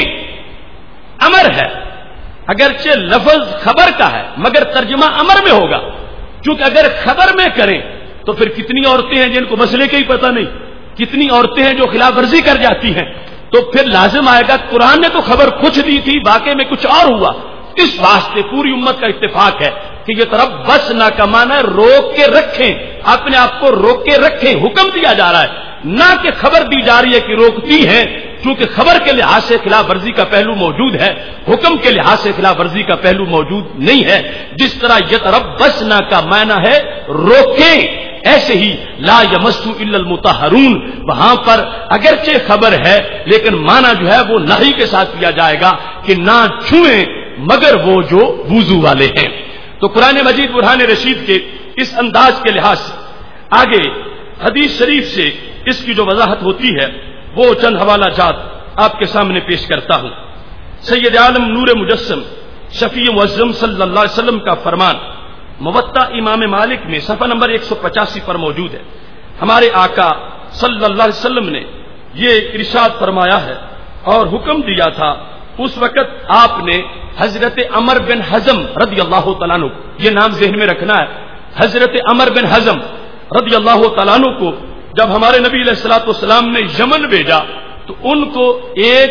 امر ہے. اگرچہ لفظ خبر کا ہے مگر ترجمہ امر میں ہوگا، کیونکہ اگر خبر میں کریں تو پھر کتنی عورتیں ہیں جن کو مسئلے کا ہی پتہ نہیں، کتنی عورتیں ہیں جو خلاف ورزی کر جاتی ہیں. تو پھر لازم آئے گا قرآن نے تو خبر کچھ دی تھی، واقع میں کچھ اور ہوا. اس واسطے پوری امت کا اتفاق ہے کہ یہ طرف بس نہ کا معنی روک کے رکھیں، اپنے آپ کو روک کے رکھیں. حکم دیا جا رہا ہے نہ کہ خبر دی جا رہی ہے کہ روکتی ہیں، چونکہ خبر کے لحاظ سے خلاف ورزی کا پہلو موجود ہے، حکم کے لحاظ سے خلاف ورزی کا پہلو موجود نہیں ہے. جس طرح یتربصن کا معنی ہے روکیں، ایسے ہی لا یمس الا المطہرون وہاں پر اگرچہ خبر ہے لیکن معنی جو ہے وہ نہی کے ساتھ کیا جائے گا کہ نہ چھوئیں مگر وہ جو وضو والے ہیں. تو قرآن مجید برہان رشید کے اس انداز کے لحاظ سے آگے حدیث شریف سے اس کی جو وضاحت ہوتی ہے وہ چند حوالہ جات آپ کے سامنے پیش کرتا ہوں. سید عالم نور مجسم شفیع معظم صلی اللہ علیہ وسلم کا فرمان موطا امام مالک میں صفحہ نمبر 185 پر موجود ہے. ہمارے آقا صلی اللہ علیہ وسلم نے یہ ارشاد فرمایا ہے اور حکم دیا تھا. اس وقت آپ نے حضرت عمر بن حزم رضی اللہ تعالیٰ عنہ، یہ نام ذہن میں رکھنا ہے، حضرت عمر بن حزم رضی اللہ تعالیٰ عنہ کو جب ہمارے نبی علیہ الصلوۃ والسلام نے یمن بھیجا تو ان کو ایک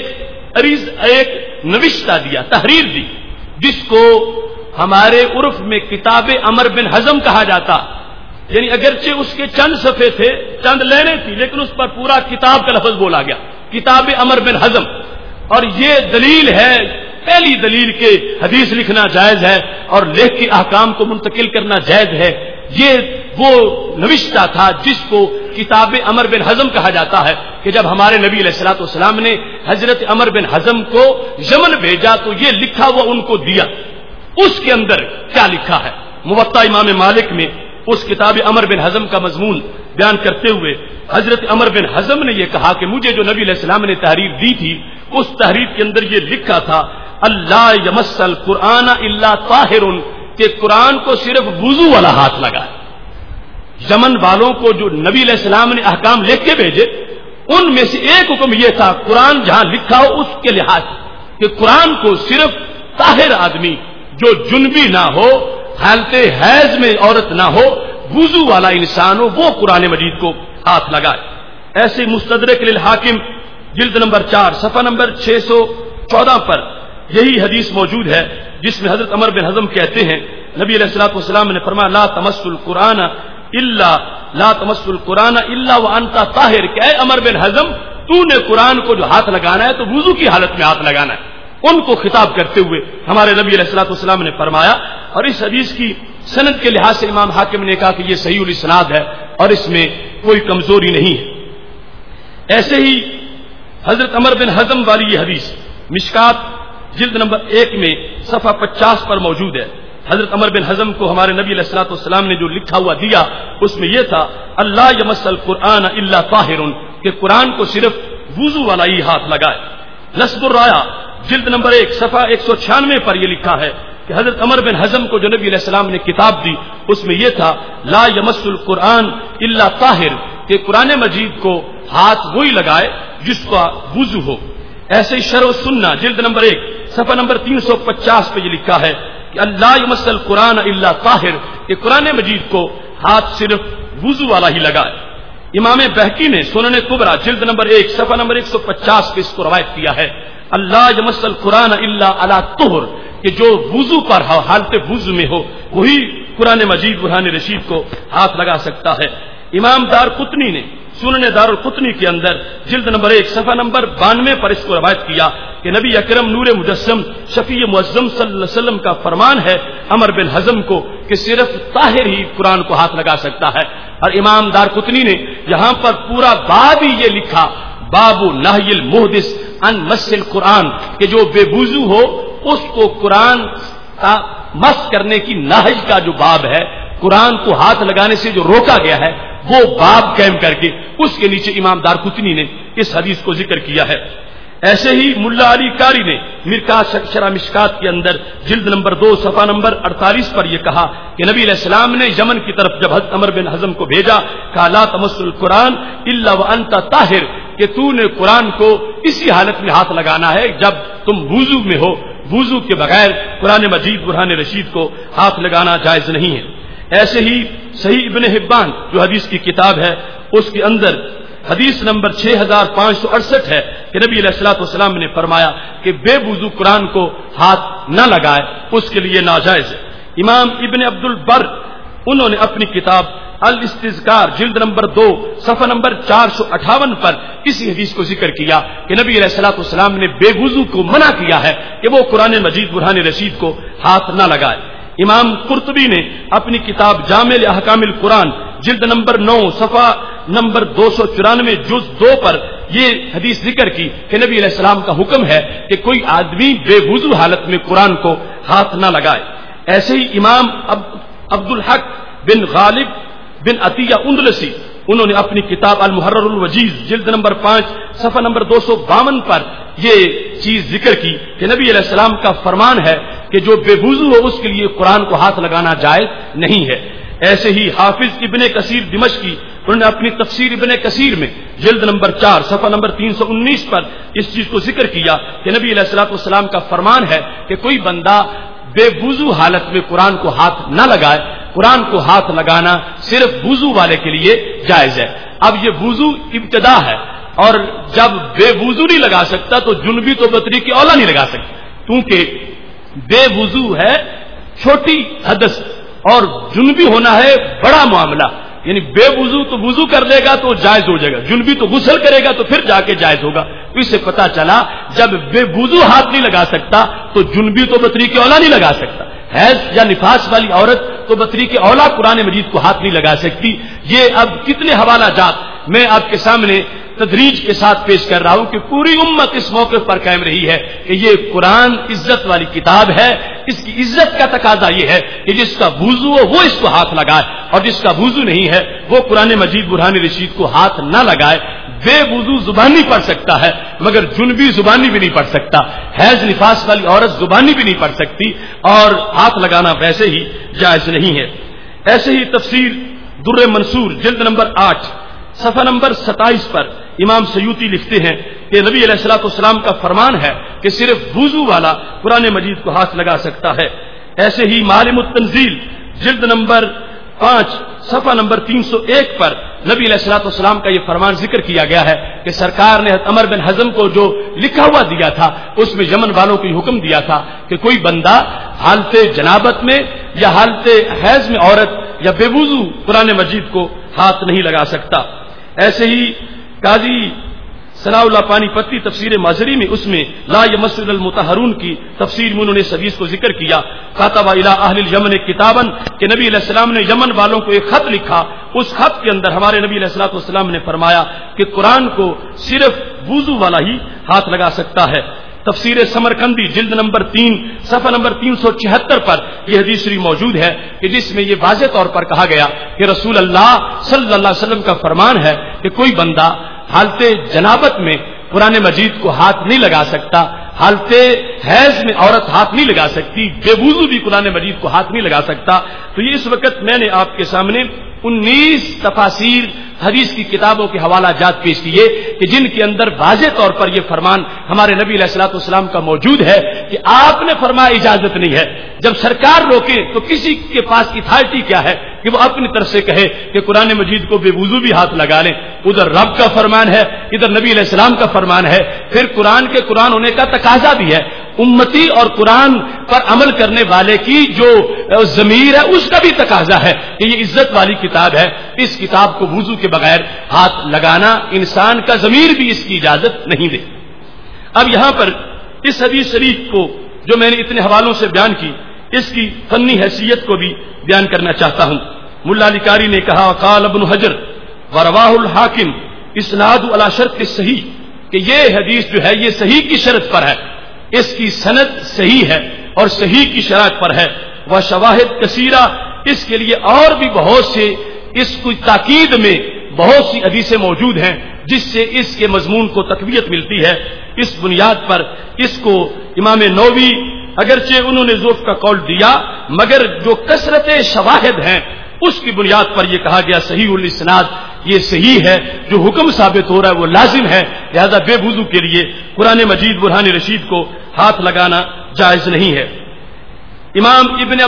نوشتہ دیا، تحریر دی، جس کو ہمارے عرف میں کتاب عمر بن حزم کہا جاتا. یعنی اگرچہ اس کے چند صفحے تھے، چند لائنیں تھی، لیکن اس پر پورا کتاب کا لفظ بولا گیا، کتاب عمر بن حزم. اور یہ دلیل ہے، پہلی دلیل کے حدیث لکھنا جائز ہے اور لکھ کے احکام کو منتقل کرنا جائز ہے. یہ وہ نوشتہ تھا جس کو کتاب عمر بن حزم کہا جاتا ہے کہ جب ہمارے نبی علیہ الصلوۃ والسلام نے حضرت عمر بن حزم کو یمن بھیجا تو یہ لکھا ہوا ان کو دیا. اس کے اندر کیا لکھا ہے؟ موطا امام مالک میں اس کتاب عمر بن حزم کا مضمون بیان کرتے ہوئے حضرت عمر بن حزم نے یہ کہا کہ مجھے جو نبی علیہ السلام نے تحریر دی تھی اس تحریر کے اندر یہ لکھا تھا اللہ یمس القرآن الا طاہر، کہ قرآن کو صرف وضو والا ہاتھ لگائے. یمن والوں کو جو نبی علیہ السلام نے احکام لکھ کے بھیجے ان میں سے ایک حکم یہ تھا قرآن جہاں لکھا ہو اس کے لحاظ کہ قرآن کو صرف طاہر آدمی جو جنبی نہ ہو، حالت حیض میں عورت نہ ہو، وضو والا انسان ہو، وہ قرآن مجید کو ہاتھ لگائے. ایسے مستدرک للحاکم جلد نمبر 4 صفحہ نمبر 614 پر یہی حدیث موجود ہے جس میں حضرت عمر بن حزم کہتے ہیں نبی علیہ الصلوۃ والسلام نے فرمایا لا تمس القرآن الا وانت طاہر، کہ اے عمر بن حزم تو نے قرآن کو جو ہاتھ لگانا ہے تو وضو کی حالت میں ہاتھ لگانا ہے. ان کو خطاب کرتے ہوئے ہمارے نبی علیہ الصلوۃ والسلام نے فرمایا. اور اس حدیث کی سند کے لحاظ سے امام حاکم نے کہا کہ یہ صحیح الاسناد ہے اور اس میں کوئی کمزوری نہیں ہے. ایسے ہی حضرت عمر بن حزم والی یہ حدیث مشکات جلد نمبر 1 میں صفحہ 50 پر موجود ہے. حضرت عمر بن حزم کو ہمارے نبی علیہ الصلوۃ والسلام نے جو لکھا ہوا دیا اس میں یہ تھا اللہ یمس القرآن الا طاہر، کہ قرآن کو صرف وضو والا ہی ہاتھ لگائے. نصب الرایا جلد نمبر 1 صفحہ 196 پر یہ لکھا ہے کہ حضرت عمر بن حزم کو جو نبی علیہ السلام نے کتاب دی اس میں یہ تھا لا یمس القرآن الا طاہر، کہ قرآن مجید کو ہاتھ وہی لگائے جس کا وضو ہو. ایسے ہی شرح السنہ جلد نمبر 1 صفحہ نمبر 350 پہ یہ لکھا ہے کہ اللہ یمس القرآن الا طاہر، کہ قرآن مجید کو ہاتھ صرف وضو والا ہی لگائے. امام بہقی نے سنن کبریٰ جلد نمبر 1 صفحہ نمبر 150 پہ اس کو روایت کیا ہے اللہ یمس القرآن الا علی طہر، کہ جو وضو پر ہو، حالت وضو میں ہو، وہی قرآن مجید برہان رشید کو ہاتھ لگا سکتا ہے. امام دارقطنی نے سنن دارالقطنی کے اندر جلد نمبر 1 صفحہ نمبر 92 پر اس کو روایت کیا کہ نبی اکرم نور مجسم شفیع معظم صلی اللہ علیہ وسلم کا فرمان ہے عمر بن حزم کو کہ صرف طاہر ہی قرآن کو ہاتھ لگا سکتا ہے. اور امام دارقطنی نے یہاں پر پورا باب ہی یہ لکھا باب نہی المحدث عن مس القرآن، کہ جو بے وضو ہو اس کو قرآن کا مس کرنے کی نہی کا جو باب ہے، قرآن کو ہاتھ لگانے سے جو روکا گیا ہے وہ باب قائم کر کے اس کے نیچے امام دارقطنی نے اس حدیث کو ذکر کیا ہے. ایسے ہی ملا علی قاری نے مرکات شرح مشکات کے اندر جلد نمبر 2 صفحہ نمبر 48 پر یہ کہا کہ نبی علیہ السلام نے یمن کی طرف جب حضرت عمر بن حزم کو بھیجا کہا لا تمس القرآن الا وانت طاہر، کہ تو نے قرآن کو اسی حالت میں ہاتھ لگانا ہے جب تم وضو میں ہو، وضو کے بغیر قرآن مجید برہان رشید کو ہاتھ لگانا جائز نہیں ہے. ایسے ہی صحیح ابن حبان جو حدیث کی کتاب ہے اس کے اندر حدیث نمبر 6568 ہے کہ نبی علیہ الصلوۃ والسلام نے فرمایا کہ بے وضو قرآن کو ہاتھ نہ لگائے، اس کے لیے ناجائز ہے. امام ابن عبد البر انہوں نے اپنی کتاب الاستذکار جلد نمبر 2 صفحہ نمبر 458 پر اسی حدیث کو ذکر کیا کہ نبی علیہ الصلوۃ والسلام نے بے وضو کو منع کیا ہے کہ وہ قرآن مجید برہان رشید کو ہاتھ نہ لگائے. امام قرطبی نے اپنی کتاب جامع احکام القرآن جلد نمبر 9 صفحہ نمبر 294 جز 2 پر یہ حدیث ذکر کی کہ نبی علیہ السلام کا حکم ہے کہ کوئی آدمی بے وضو حالت میں قرآن کو ہاتھ نہ لگائے. ایسے ہی امام عبد الحق بن غالب بن عطیہ اندلسی انہوں نے اپنی کتاب المحرر الوجیز جلد نمبر 5 صفحہ نمبر 252 پر یہ چیز ذکر کی کہ نبی علیہ السلام کا فرمان ہے کہ جو بے وضو ہو اس کے لیے قرآن کو ہاتھ لگانا جائز نہیں ہے. ایسے ہی حافظ ابن کثیر دمشقی انہوں نے اپنی تفسیر ابن کثیر میں جلد نمبر 4 صفحہ نمبر 319 پر اس چیز کو ذکر کیا کہ نبی علیہ الصلوۃ والسلام کا فرمان ہے کہ کوئی بندہ بے وضو حالت میں قرآن کو ہاتھ نہ لگائے، قرآن کو ہاتھ لگانا صرف وضو والے کے لیے جائز ہے. اب یہ وضو ابتدا ہے اور جب بے وضو نہیں لگا سکتا تو جنبی تو بطری کی اولا نہیں لگا سکتا، کیونکہ بے وضو ہے چھوٹی حدث اور جنبی ہونا ہے بڑا معاملہ. یعنی بے وضو تو وضو کر لے گا تو جائز ہو جائے گا، جنبی تو غسل کرے گا تو پھر جا کے جائز ہوگا. تو اس سے پتا چلا جب بے وضو ہاتھ نہیں لگا سکتا تو جنبی تو بطری کی اولا نہیں لگا سکتا. حیض یا نفاس والی عورت تو بطری کے اولا قرآن مجید کو ہاتھ نہیں لگا سکتی. یہ اب کتنے حوالہ جات میں آپ کے سامنے تدریج کے ساتھ پیش کر رہا ہوں کہ پوری امت اس موقع پر قائم رہی ہے کہ یہ قرآن عزت والی کتاب ہے. اس کی عزت کا تقاضا یہ ہے کہ جس کا وضو ہو وہ اس کو ہاتھ لگائے اور جس کا وضو نہیں ہے وہ قرآن مجید برہان رشید کو ہاتھ نہ لگائے. بے وضو زبانی پڑھ سکتا ہے مگر جنبی زبانی بھی نہیں پڑھ سکتا، حیض نفاس والی عورت زبانی بھی نہیں پڑھ سکتی اور ہاتھ لگانا ویسے ہی جائز نہیں ہے. ایسے ہی تفسیر در منصور جلد نمبر 8 صفحہ نمبر 27 پر امام سیوطی لکھتے ہیں کہ نبی علیہ الصلوۃ والسلام کا فرمان ہے کہ صرف وضو والا قرآن مجید کو ہاتھ لگا سکتا ہے. ایسے ہی معالم التنزیل جلد نمبر 5 صفحہ نمبر 301 پر نبی علیہ الصلوۃ والسلام کا یہ فرمان ذکر کیا گیا ہے کہ سرکار نے عمر بن حزم کو جو لکھا ہوا دیا تھا اس میں یمن والوں کو یہ حکم دیا تھا کہ کوئی بندہ حالت جنابت میں یا حالت حیض میں عورت یا بے وضو قرآن مجید کو ہاتھ نہیں لگا سکتا. ایسے ہی قاضی ثناء اللہ پانی پتی تفسیر مازری میں اس میں لا یمس المطہرون کی تفسیر میں انہوں نے اس حدیث کو ذکر کیا. کاتب الی اہل الیمن کتابا کہ نبی علیہ السلام نے یمن والوں کو ایک خط لکھا. اس خط کے اندر ہمارے نبی علیہ الصلوۃ والسلام نے فرمایا کہ قرآن کو صرف وضو والا ہی ہاتھ لگا سکتا ہے. تفسیر سمرقندی جلد نمبر 3 صفحہ نمبر 376 پر یہ حدیث شریف موجود ہے کہ جس میں یہ واضح طور پر کہا گیا کہ رسول اللہ صلی اللہ علیہ وسلم کا فرمان ہے کہ کوئی بندہ حالت جنابت میں قرآن مجید کو ہاتھ نہیں لگا سکتا, حالت حیض میں عورت ہاتھ نہیں لگا سکتی, بے وضو بھی قرآن مجید کو ہاتھ نہیں لگا سکتا. تو یہ اس وقت میں نے آپ کے سامنے 19 تفاسیر حدیث کی کتابوں کے حوالہ جات پیش کیے کہ جن کے اندر واضح طور پر یہ فرمان ہمارے نبی علیہ الصلوۃ والسلام کا موجود ہے کہ آپ نے فرمایا اجازت نہیں ہے. جب سرکار روکے تو کسی کے پاس اتھارٹی کیا ہے کہ وہ اپنی طرف سے کہے کہ قرآن مجید کو بے وضو بھی ہاتھ لگا لیں. ادھر رب کا فرمان ہے, ادھر نبی علیہ السلام کا فرمان ہے. پھر قرآن کے قرآن ہونے کا تقاضا بھی ہے. امتی اور قرآن پر عمل کرنے والے کی جو ضمیر ہے اس کا بھی تقاضا ہے کہ یہ عزت والی کتاب ہے, اس کتاب کو وضو کے بغیر ہاتھ لگانا انسان کا ضمیر بھی اس کی اجازت نہیں دے. اب یہاں پر اس حدیث شریف کو جو میں نے اتنے حوالوں سے بیان کی اس کی فنی حیثیت کو بھی بیان کرنا چاہتا ہوں. ملا علی قاری نے کہا قال ابن حجر ورواہ الحاکم اسناد علی شرط صحیح کہ یہ حدیث جو ہے یہ صحیح کی شرط پر ہے, اس کی سند صحیح ہے اور صحیح کی شرط پر ہے. وہ شواہد کثیرہ اس کے لیے اور بھی بہت سے اس کی تاکید میں بہت سی حدیثیں موجود ہیں جس سے اس کے مضمون کو تقویت ملتی ہے. اس بنیاد پر اس کو امام نووی اگرچہ انہوں نے ضعف کا قول دیا مگر جو کثرت شواہد ہیں اس کی بنیاد پر یہ کہا گیا صحیح الاسناد, یہ صحیح ہے, جو حکم ثابت ہو رہا ہے وہ لازم ہے. لہذا بے وضو کے لیے قرآن مجید برہان رشید کو ہاتھ لگانا جائز نہیں ہے. امام ابن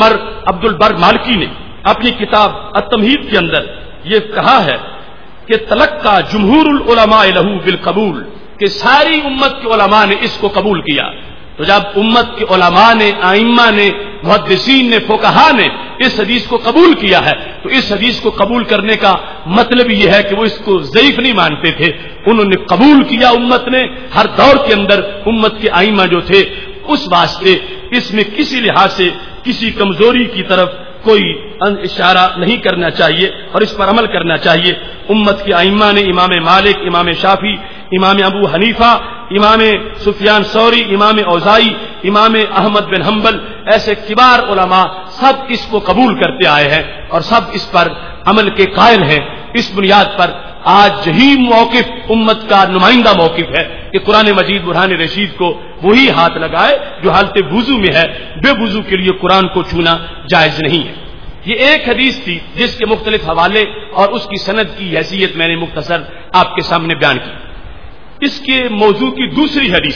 عبد البر مالکی نے اپنی کتاب التمہید کے اندر یہ کہا ہے کہ تلقى جمہور العلماء له بالقبول کہ ساری امت کے علماء نے اس کو قبول کیا. تو جب امت کے علماء نے, ائمہ نے, محدثین نے, فقہاء نے اس حدیث کو قبول کیا ہے تو اس حدیث کو قبول کرنے کا مطلب یہ ہے کہ وہ اس کو ضعیف نہیں مانتے تھے, انہوں نے قبول کیا. امت نے ہر دور کے اندر امت کے ائمہ جو تھے اس واسطے اس میں کسی لحاظ سے کسی کمزوری کی طرف کوئی اشارہ نہیں کرنا چاہیے اور اس پر عمل کرنا چاہیے. امت کے ائمہ نے امام مالک, امام شافعی, امام ابو حنیفہ, امام سفیان ثوری, امام اوزاعی, امام احمد بن حنبل ایسے کبار علماء سب اس کو قبول کرتے آئے ہیں اور سب اس پر عمل کے قائل ہیں. اس بنیاد پر آج یہی موقف امت کا نمائندہ موقف ہے کہ قرآن مجید برہان رشید کو وہی ہاتھ لگائے جو حالت وضو میں ہے, بے وضو کے لیے قرآن کو چھونا جائز نہیں ہے. یہ ایک حدیث تھی جس کے مختلف حوالے اور اس کی سند کی حیثیت میں نے مختصر آپ کے سامنے بیان کی. اس کے موضوع کی دوسری حدیث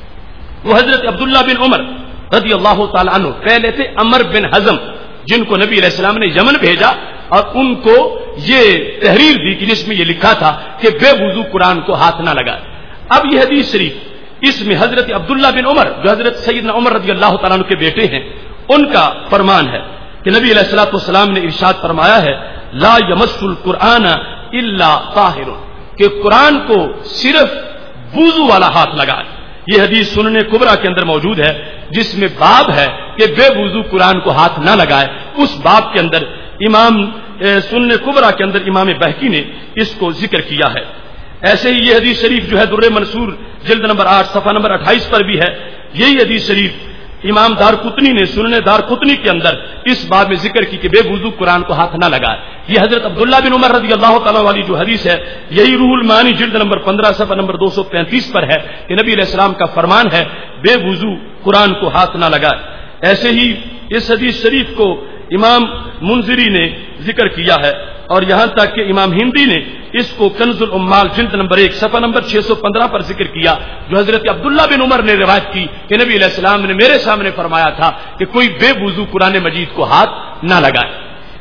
وہ حضرت عبداللہ بن عمر رضی اللہ تعالی عنہ, پہلے تھے عمر بن حزم جن کو نبی علیہ السلام نے یمن بھیجا اور ان کو یہ تحریر دی کہ جس میں یہ لکھا تھا کہ بے وضو قرآن کو ہاتھ نہ لگائے. اب یہ حدیث شریف اس میں حضرت عبداللہ بن عمر جو حضرت سیدنا عمر رضی اللہ تعالیٰ عنہ کے بیٹے ہیں ان کا فرمان ہے کہ نبی علیہ الصلوۃ والسلام نے ارشاد فرمایا ہے لا یمس القرآن الا طاہر کہ قرآن کو صرف وضو والا ہاتھ لگائے. یہ حدیث سنن کبرا کے اندر موجود ہے جس میں باب ہے کہ بے وضو قرآن کو ہاتھ نہ لگائے. اس باب کے اندر امام سنن کبرا کے اندر امام بہقی نے اس کو ذکر کیا ہے. ایسے ہی یہ حدیث شریف جو ہے در منصور جلد نمبر 8 صفحہ نمبر 28 پر بھی ہے. یہی حدیث شریف امام دارقطنی نے سنن دارقطنی کے اندر اس باب میں ذکر کی کہ بے وضو قرآن کو ہاتھ نہ لگائے. یہ حضرت عبداللہ بن عمر رضی اللہ تعالیٰ والی جو حدیث ہے یہی روح المعانی جلد نمبر 15 صفحہ نمبر 235 پر ہے کہ نبی علیہ السلام کا فرمان ہے بے وضو قرآن کو ہاتھ نہ لگائے. ایسے ہی اس حدیث شریف کو امام منذری نے ذکر کیا ہے اور یہاں تک کہ امام ہندی نے اس کو کنز العمال جلد نمبر 1 صفحہ نمبر 615 پر ذکر کیا جو حضرت عبداللہ بن عمر نے روایت کی کہ نبی علیہ السلام نے میرے سامنے فرمایا تھا کہ کوئی بے وضو قرآن مجید کو ہاتھ نہ لگائے.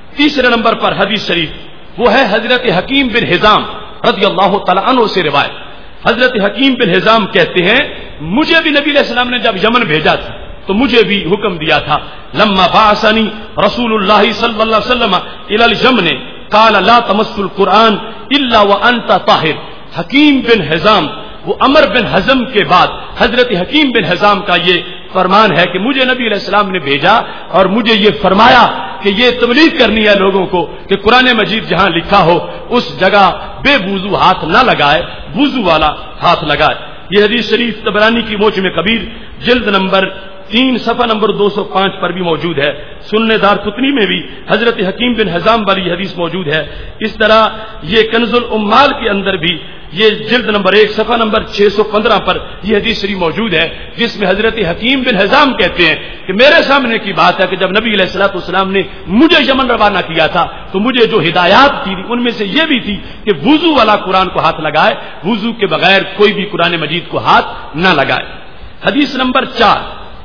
تیسرے نمبر پر حدیث شریف وہ ہے حضرت حکیم بن حزام رضی اللہ تعالی عنہ سے روایت. حضرت حکیم بن حزام کہتے ہیں مجھے بھی نبی علیہ السلام نے جب یمن بھیجا تھا تو مجھے بھی حکم دیا تھا. لما بعثنی رسول اللہ صلی اللہ علیہ وسلم الی الیمن قال لا تمس القرآن الا وانت طاہر. حکیم بن حزام وہ عمر بن حزم کے بعد حضرت حکیم بن حزام کا یہ فرمان ہے کہ مجھے نبی علیہ السلام نے بھیجا اور مجھے یہ فرمایا کہ یہ تبلیغ کرنی ہے لوگوں کو کہ قرآن مجید جہاں لکھا ہو اس جگہ بے وضو ہاتھ نہ لگائے, وضو والا ہاتھ لگائے. یہ حدیث شریف طبرانی کی موجم کبیر جلد نمبر 3 صفحہ نمبر 205 پر بھی موجود ہے. سنن دارقطنی میں بھی حضرت حکیم بن حزام والی حدیث موجود ہے. اس طرح یہ کنز الامال کے اندر بھی یہ جلد نمبر 1 صفحہ نمبر 615 پر یہ حدیث شریف موجود ہے جس میں حضرت حکیم بن حزام کہتے ہیں کہ میرے سامنے کی بات ہے کہ جب نبی علیہ الصلوۃ والسلام نے مجھے یمن روانہ کیا تھا تو مجھے جو ہدایات تھی ان میں سے یہ بھی تھی کہ وضو والا قرآن کو ہاتھ لگائے, وضو کے بغیر کوئی بھی قرآن مجید کو ہاتھ نہ لگائے. حدیث نمبر 4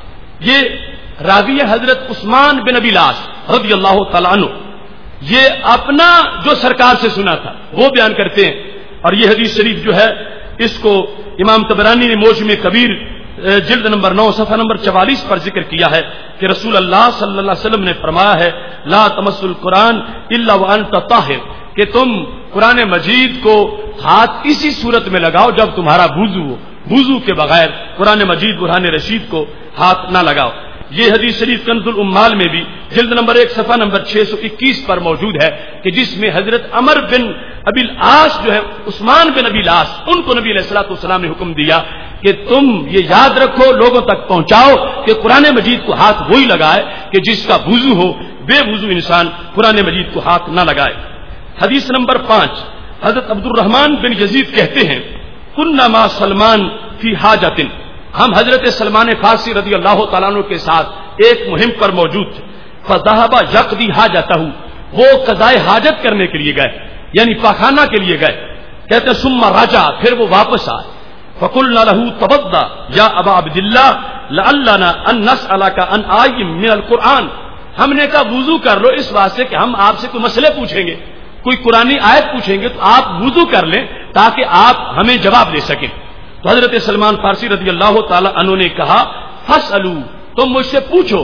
یہ راوی حضرت عثمان بن ابی لاس رضی اللہ تعالیٰ عنہ, یہ اپنا جو سرکار سے سنا تھا وہ بیان کرتے ہیں. اور یہ حدیث شریف جو ہے اس کو امام طبرانی نے موجم کبیر جلد نمبر 9 صفحہ نمبر 44 پر ذکر کیا ہے کہ رسول اللہ صلی اللہ علیہ وسلم نے فرمایا ہے لا تمس القرآن الا وانت طاہر, کہ تم قرآن مجید کو ہاتھ اسی صورت میں لگاؤ جب تمہارا وضو ہو, وضو کے بغیر قرآن مجید برہان رشید کو ہاتھ نہ لگاؤ. یہ حدیث شریف کنز الامال میں بھی جلد نمبر 1 صفحہ نمبر 621 پر موجود ہے کہ جس میں حضرت عمر بن ابی العاص جو ہے عثمان بن ابی العاص ان کو نبی علیہ الصلوۃ والسلام نے حکم دیا کہ تم یہ یاد رکھو, لوگوں تک پہنچاؤ کہ قرآن مجید کو ہاتھ وہی لگائے کہ جس کا وضو ہو, بے وضو انسان قرآن مجید کو ہاتھ نہ لگائے. حدیث نمبر 5 حضرت عبد الرحمن بن یزید کہتے ہیں کنا مع سلمان فی حاجۃ, ہم حضرت سلمان فارسی رضی اللہ تعالیٰ عنہ کے ساتھ ایک مہم پر موجود تھے. فذهب یقضی حاجتہ, وہ قضائے حاجت کرنے کے لیے گئے یعنی پاخانہ کے لیے گئے. کہتے ہیں ثم رجع, پھر وہ واپس آئے. فقلنا له توضا یا ابا عبد اللہ لعلنا ان نسألك عن آیۃ من القرآن, ہم نے کہا وضو کر لو اس واسطے کہ ہم آپ سے کوئی مسئلے پوچھیں گے, کوئی قرآنی آیت پوچھیں گے تو آپ وضو کر لیں تاکہ آپ ہمیں جواب دے سکیں. تو حضرت سلمان فارسی رضی اللہ تعالی عنہ نے کہا فاسألوا, تم مجھ سے پوچھو.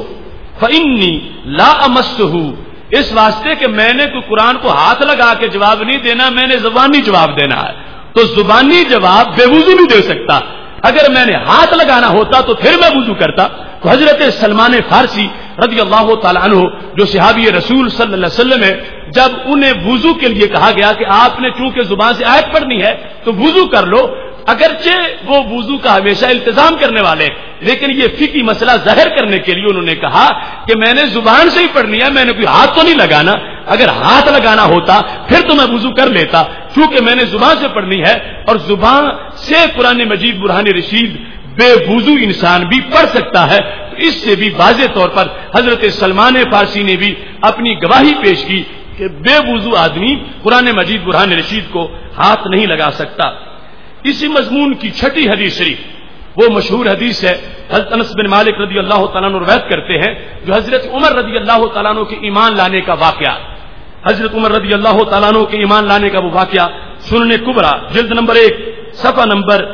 فإنی لا امسہ, اس واسطے کہ میں نے کوئی قرآن کو ہاتھ لگا کے جواب نہیں دینا, میں نے زبانی جواب دینا ہے. تو زبانی جواب بے وضو نہیں دے سکتا, اگر میں نے ہاتھ لگانا ہوتا تو پھر میں وضو کرتا. تو حضرت سلمان فارسی رضی اللہ تعالی عنہ جو صحابی رسول صلی اللہ علیہ وسلم ہے, جب انہیں وضو کے لیے کہا گیا کہ آپ نے چونکہ زبان سے آیت پڑھنی ہے تو وضو کر لو, اگرچہ وہ وضو کا ہمیشہ التزام کرنے والے لیکن یہ فقہی مسئلہ ظاہر کرنے کے لیے انہوں نے کہا کہ میں نے زبان سے ہی پڑھنی ہے, میں نے کوئی ہاتھ تو نہیں لگانا, اگر ہاتھ لگانا ہوتا پھر تو میں وضو کر لیتا, چونکہ میں نے زبان سے پڑھنی ہے اور زبان سے قرآن مجید برہان رشید بے وضو انسان بھی پڑھ سکتا ہے. اس سے بھی واضح طور پر حضرت سلمان فارسی نے بھی اپنی گواہی پیش کی کہ بے وضو آدمی قرآن مجید برہان رشید کو ہاتھ نہیں لگا سکتا. اسی مضمون کی 6 حدیث شریف وہ مشہور حدیث ہے, حضرت انس بن مالک رضی اللہ تعالیٰ عنہ روایت کرتے ہیں جو حضرت عمر رضی اللہ تعالیٰ عنہ کے ایمان لانے کا واقعہ, حضرت عمر رضی اللہ تعالیٰ عنہ کے ایمان لانے کا وہ واقعہ سنن کبریٰ جلد نمبر 1 صفحہ نمبر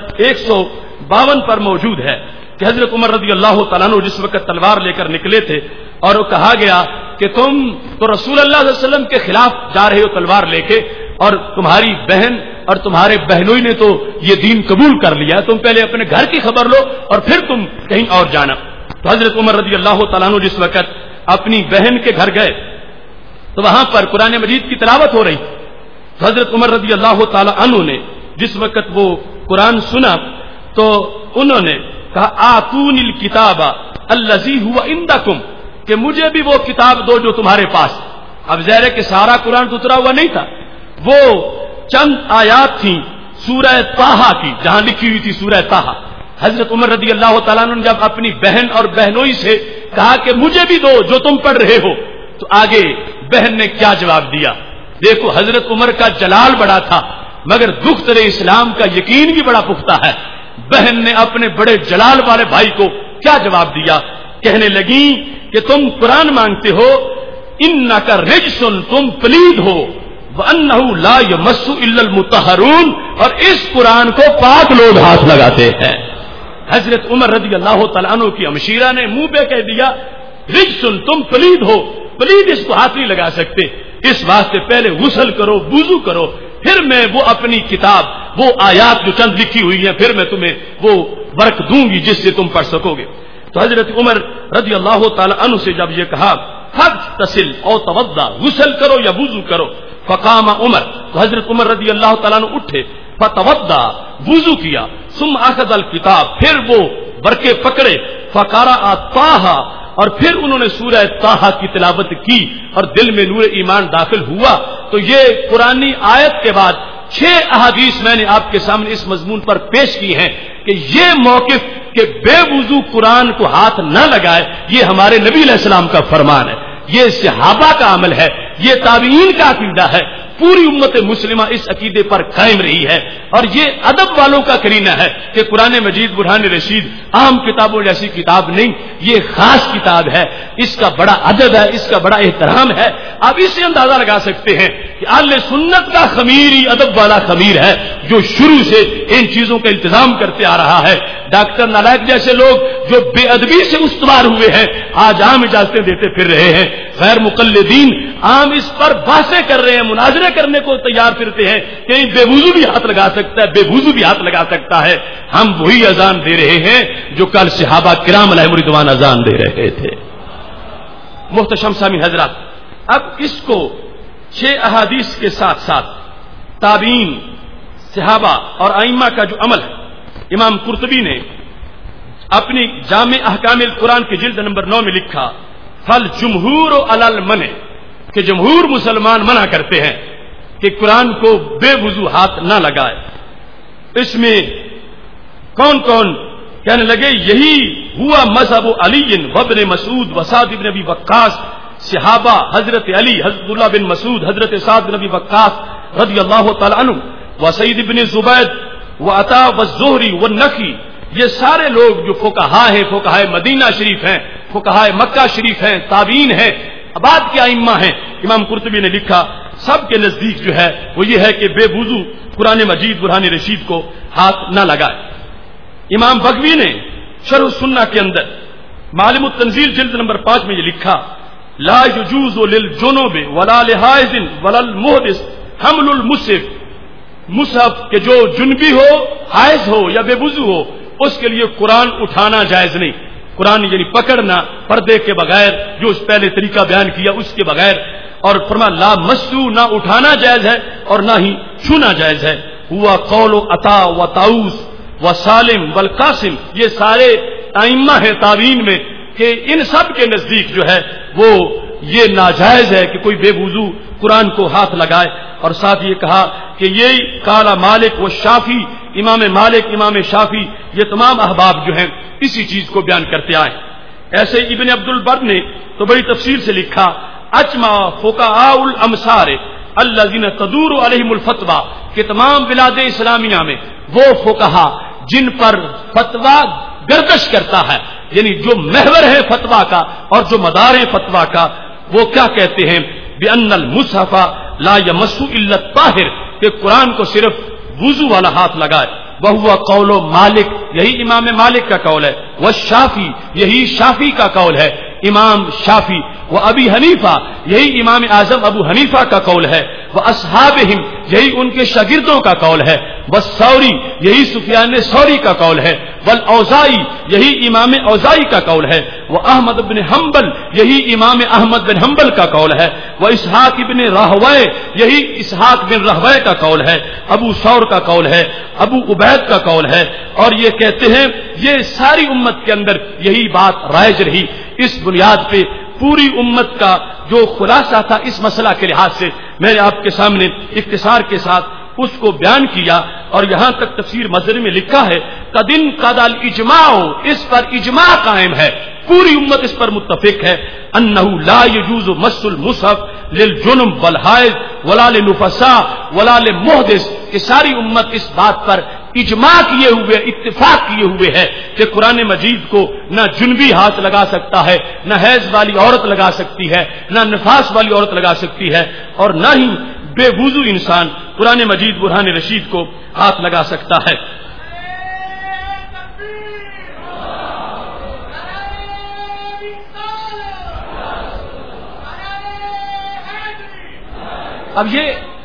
152 پر موجود ہے کہ حضرت عمر رضی اللہ تعالیٰ عنہ جس وقت تلوار لے کر نکلے تھے اور وہ کہا گیا کہ تم تو رسول اللہ صلی اللہ علیہ وسلم کے خلاف جا رہے ہو تلوار لے کے, اور تمہاری بہن اور تمہارے بہنوئی نے تو یہ دین قبول کر لیا, تم پہلے اپنے گھر کی خبر لو اور پھر تم کہیں اور جانا. تو حضرت عمر رضی اللہ تعالیٰ عنہ جس وقت اپنی بہن کے گھر گئے تو وہاں پر قرآن مجید کی تلاوت ہو رہی. تو حضرت عمر رضی اللہ تعالیٰ عنہ نے جس وقت وہ قرآن سنا تو انہوں نے کہا آتونی الکتاب الذی هو عندکم, کہ مجھے بھی وہ کتاب دو جو تمہارے پاس. اب ظاہر ہے کہ سارا قرآن تو اترا ہوا نہیں تھا, وہ چند آیات تھیں سورہ طٰہٰ کی جہاں لکھی ہوئی تھی سورہ طٰہٰ. حضرت عمر رضی اللہ تعالیٰ عنہ نے جب اپنی بہن اور بہنوئی سے کہا کہ مجھے بھی دو جو تم پڑھ رہے ہو, تو آگے بہن نے کیا جواب دیا. دیکھو حضرت عمر کا جلال بڑا تھا مگر دختر اسلام کا یقین بھی بڑا پختہ ہے. بہن نے اپنے بڑے جلال والے بھائی کو کیا جواب دیا, کہنے لگی کہ تم قرآن مانگتے ہو انک رجسن، تم پلید ہو، وانہ لا یمس الا المطہرون، اور اس قرآن کو پاک لوگ ہاتھ لگاتے ہیں۔ حضرت عمر رضی اللہ تعالیٰ عنہ کی ہمشیرہ نے منہ پہ کہہ دیا رجسن، تم پلید ہو، پلید اس کو ہاتھ نہیں لگا سکتے، اس واسطے پہلے غسل کرو، وضو کرو، پھر میں وہ اپنی کتاب، وہ آیات جو چند لکھی ہوئی ہیں، پھر میں تمہیں وہ ورق دوں گی جس سے تم پڑھ سکو گے۔ تو حضرت عمر رضی اللہ تعالی عنہ سے جب یہ کہا فاغتسل او توضا، غسل کرو یا وضو کرو، فقام عمر، تو حضرت عمر رضی اللہ تعالی عنہ اٹھے، فتوضا، وضو کیا، ثم اخذ الکتاب، پھر وہ ورقے پکڑے، فقرأ طٰہ، اور پھر انہوں نے سورہ طٰہ کی تلاوت کی اور دل میں نور ایمان داخل ہوا۔ تو یہ قرآنی آیت کے بعد 6 احادیث میں نے آپ کے سامنے اس مضمون پر پیش کی ہیں کہ یہ موقف کہ بے وضو قرآن کو ہاتھ نہ لگائے، یہ ہمارے نبی علیہ السلام کا فرمان ہے، یہ صحابہ کا عمل ہے، یہ تابعین کا عقیدہ ہے، پوری امت مسلمہ اس عقیدے پر قائم رہی ہے، اور یہ ادب والوں کا کرینہ ہے کہ قرآن مجید برہان رشید عام کتابوں جیسی کتاب نہیں، یہ خاص کتاب ہے، اس کا بڑا ادب ہے، اس کا بڑا احترام ہے۔ آپ اس سے اندازہ لگا سکتے ہیں کہ اہل سنت کا خمیر ہی ادب والا خمیر ہے جو شروع سے ان چیزوں کا انتظام کرتے آ رہا ہے۔ ڈاکٹر نالائق جیسے لوگ جو بے ادبی سے استوار ہوئے ہیں آج عام اجازتیں دیتے پھر رہے ہیں، غیر مقلدین عام اس پر بحثیں کر رہے ہیں، مناظرے کرنے کو تیار پھرتے ہیں کہ بے وضو بھی ہاتھ لگا سکتا ہے، بے وضو بھی ہاتھ لگا سکتا ہے۔ ہم وہی اذان دے رہے ہیں جو کل صحابہ کرام علیہم رضوان اذان دے رہے تھے۔ محتشم سامعین حضرات، اب اس کو 6 احادیث کے ساتھ ساتھ تابعین، صحابہ اور ائمہ کا جو عمل ہے، امام قرطبی نے اپنی جامع احکام القرآن کے جلد نمبر 9 میں لکھا فالجمہور علی المنع، کہ جمہور مسلمان منع کرتے ہیں کہ قرآن کو بے وضو ہاتھ نہ لگائے۔ اس میں کون کون کہنے لگے یہی ہوا مذہب علی وابن مسعود وسعد بن ابی وقاص، صحابہ حضرت علی، حضرت اللہ بن مسعود، حضرت سعد بن ابی وقاص رضی اللہ تعالی عنہ، وسعید بن زبید وعطا والزہری والنخعی، یہ سارے لوگ جو فقہا ہیں، فقہا مدینہ شریف ہیں، فقہا مکہ شریف ہیں، تابعین ہیں، بعد کے ائمہ ہیں، امام قرطبی نے لکھا سب کے نزدیک جو ہے وہ یہ ہے کہ بے وضو قرآن مجید برہان رشید کو ہاتھ نہ لگائے۔ امام بغوی نے شرح السنہ کے اندر معالم التنزیل جلد نمبر 5 میں یہ لکھا لا يجوز للجنوب ولا لحائض ولا المحدث حمل المصحف، مصحف کہ جو جنبی ہو، حائض ہو یا بے وضو ہو، اس کے لیے قرآن اٹھانا جائز نہیں، قرآن یعنی پکڑنا پردے کے بغیر، جو اس پہلے طریقہ بیان کیا اس کے بغیر، اور فرما لا مسو، نہ اٹھانا جائز ہے اور نہ ہی چھونا جائز ہے۔ ہوا قول عطا و طاؤس و سالم والقاسم، یہ سارے ائمہ ہیں تابعین میں کہ ان سب کے نزدیک جو ہے وہ یہ ناجائز ہے کہ کوئی بے وضو قرآن کو ہاتھ لگائے، اور ساتھ یہ کہا کہ یہی قال مالک و شافی، امام مالک، امام شافی، یہ تمام احباب جو ہیں اسی چیز کو بیان کرتے آئے۔ ایسے ابن عبد البر نے تو بڑی تفصیل سے لکھا اجمع فقہاء الامصار الذین تدور علیہم الفتوی، کہ تمام بلاد اسلامیہ میں وہ فقہا جن پر فتویٰ گردش کرتا ہے، یعنی جو محور ہے فتویٰ کا اور جو مدار ہے فتویٰ کا، وہ کیا کہتے ہیں بأن المصحف لا یمس الا الطاہر، کہ قرآن کو صرف وضو والا ہاتھ لگائے۔ وہو قول مالک، یہی امام مالک کا قول ہے، والشافی، یہی شافی کا قول ہے امام شافی، و ابی حنیفہ، یہی امام اعظم ابو حنیفہ کا قول ہے، و اصحابہم، یہی ان کے شاگردوں کا قول ہے، والثوری، یہی سفیان ثوری کا قول ہے، والاوزاعی، یہی امام اوزاعی کا قول ہے، و احمد بن حنبل، یہی امام احمد بن حنبل کا قول ہے، و اسحاق بن راہوے، یہی اسحاق بن راہوے کا قول ہے، ابو ثور کا قول ہے، ابو عبید کا قول ہے، اور یہ کہتے ہیں یہ ساری امت کے اندر یہی بات رائج رہی۔ اس بنیاد پہ پوری امت کا جو خلاصہ تھا اس مسئلہ کے لحاظ سے میں نے آپ کے سامنے اختصار کے ساتھ اس کو بیان کیا، اور یہاں تک تفسیر مظہری میں لکھا ہے قدن قد الاجماع، اس پر اجماع قائم ہے، پوری امت اس پر متفق ہے، انہ لا یجوز مس المصحف للجنب والحائض ولا للنفساء ولا للمحدث، کہ ساری امت اس بات پر اجماع کیے ہوئے اتفاق کیے ہوئے ہے کہ قرآن مجید کو نہ جنبی ہاتھ لگا سکتا ہے، نہ حیض والی عورت لگا سکتی ہے، نہ نفاس والی عورت لگا سکتی ہے، اور نہ ہی بے وضو انسان قرآن مجید برہان رشید کو ہاتھ لگا سکتا ہے۔ اب یہ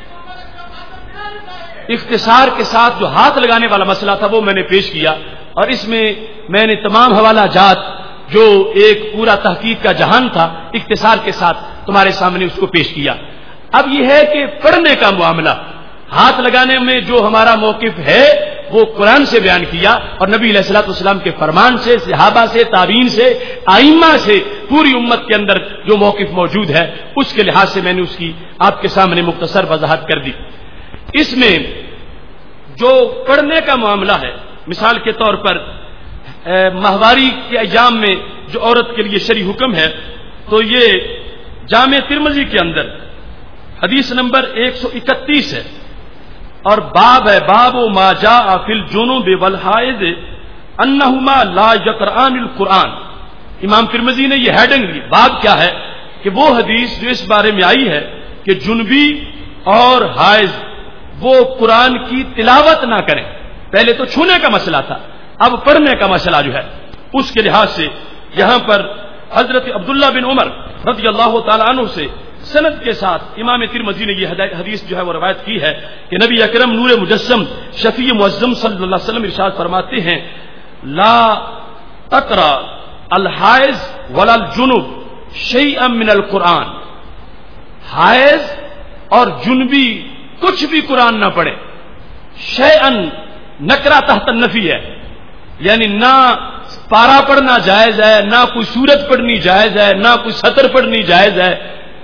اختصار کے ساتھ جو ہاتھ لگانے والا مسئلہ تھا وہ میں نے پیش کیا، اور اس میں میں نے تمام حوالہ جات جو ایک پورا تحقیق کا جہان تھا اختصار کے ساتھ تمہارے سامنے اس کو پیش کیا۔ اب یہ ہے کہ پڑھنے کا معاملہ، ہاتھ لگانے میں جو ہمارا موقف ہے وہ قرآن سے بیان کیا، اور نبی علیہ الصلوۃ والسلام کے فرمان سے، صحابہ سے، تابعین سے، ائمہ سے، پوری امت کے اندر جو موقف موجود ہے اس کے لحاظ سے میں نے اس کی آپ کے سامنے مختصر وضاحت کر دی۔ اس میں جو پڑھنے کا معاملہ ہے، مثال کے طور پر ماہواری کے ایام میں جو عورت کے لیے شرعی حکم ہے، تو یہ جامع ترمذی کے اندر حدیث نمبر 131 ہے، اور باب ہے باب ما جاء فی الجنوب والحائض انہما لا یقرآن القرآن۔ امام ترمذی نے یہ ہیڈنگ دی، باب کیا ہے کہ وہ حدیث جو اس بارے میں آئی ہے کہ جنبی اور حائض وہ قرآن کی تلاوت نہ کریں۔ پہلے تو چھونے کا مسئلہ تھا، اب پڑھنے کا مسئلہ جو ہے اس کے لحاظ سے یہاں پر حضرت عبداللہ بن عمر رضی اللہ تعالی عنہ سے سند کے ساتھ امام ترمذی نے یہ حدیث جو ہے وہ روایت کی ہے کہ نبی اکرم نور مجسم شفیع معظم صلی اللہ علیہ وسلم ارشاد فرماتے ہیں لا تقرأ الحائض ولا الجنوب شیئا من القرآن، حائض اور جنبی کچھ بھی قرآن نہ پڑھے۔ شیئا نکرہ تحت النفی ہے، یعنی نہ پارا پڑھنا جائز ہے، نہ کوئی سورت پڑھنی جائز ہے، نہ کوئی سطر پڑھنی جائز ہے۔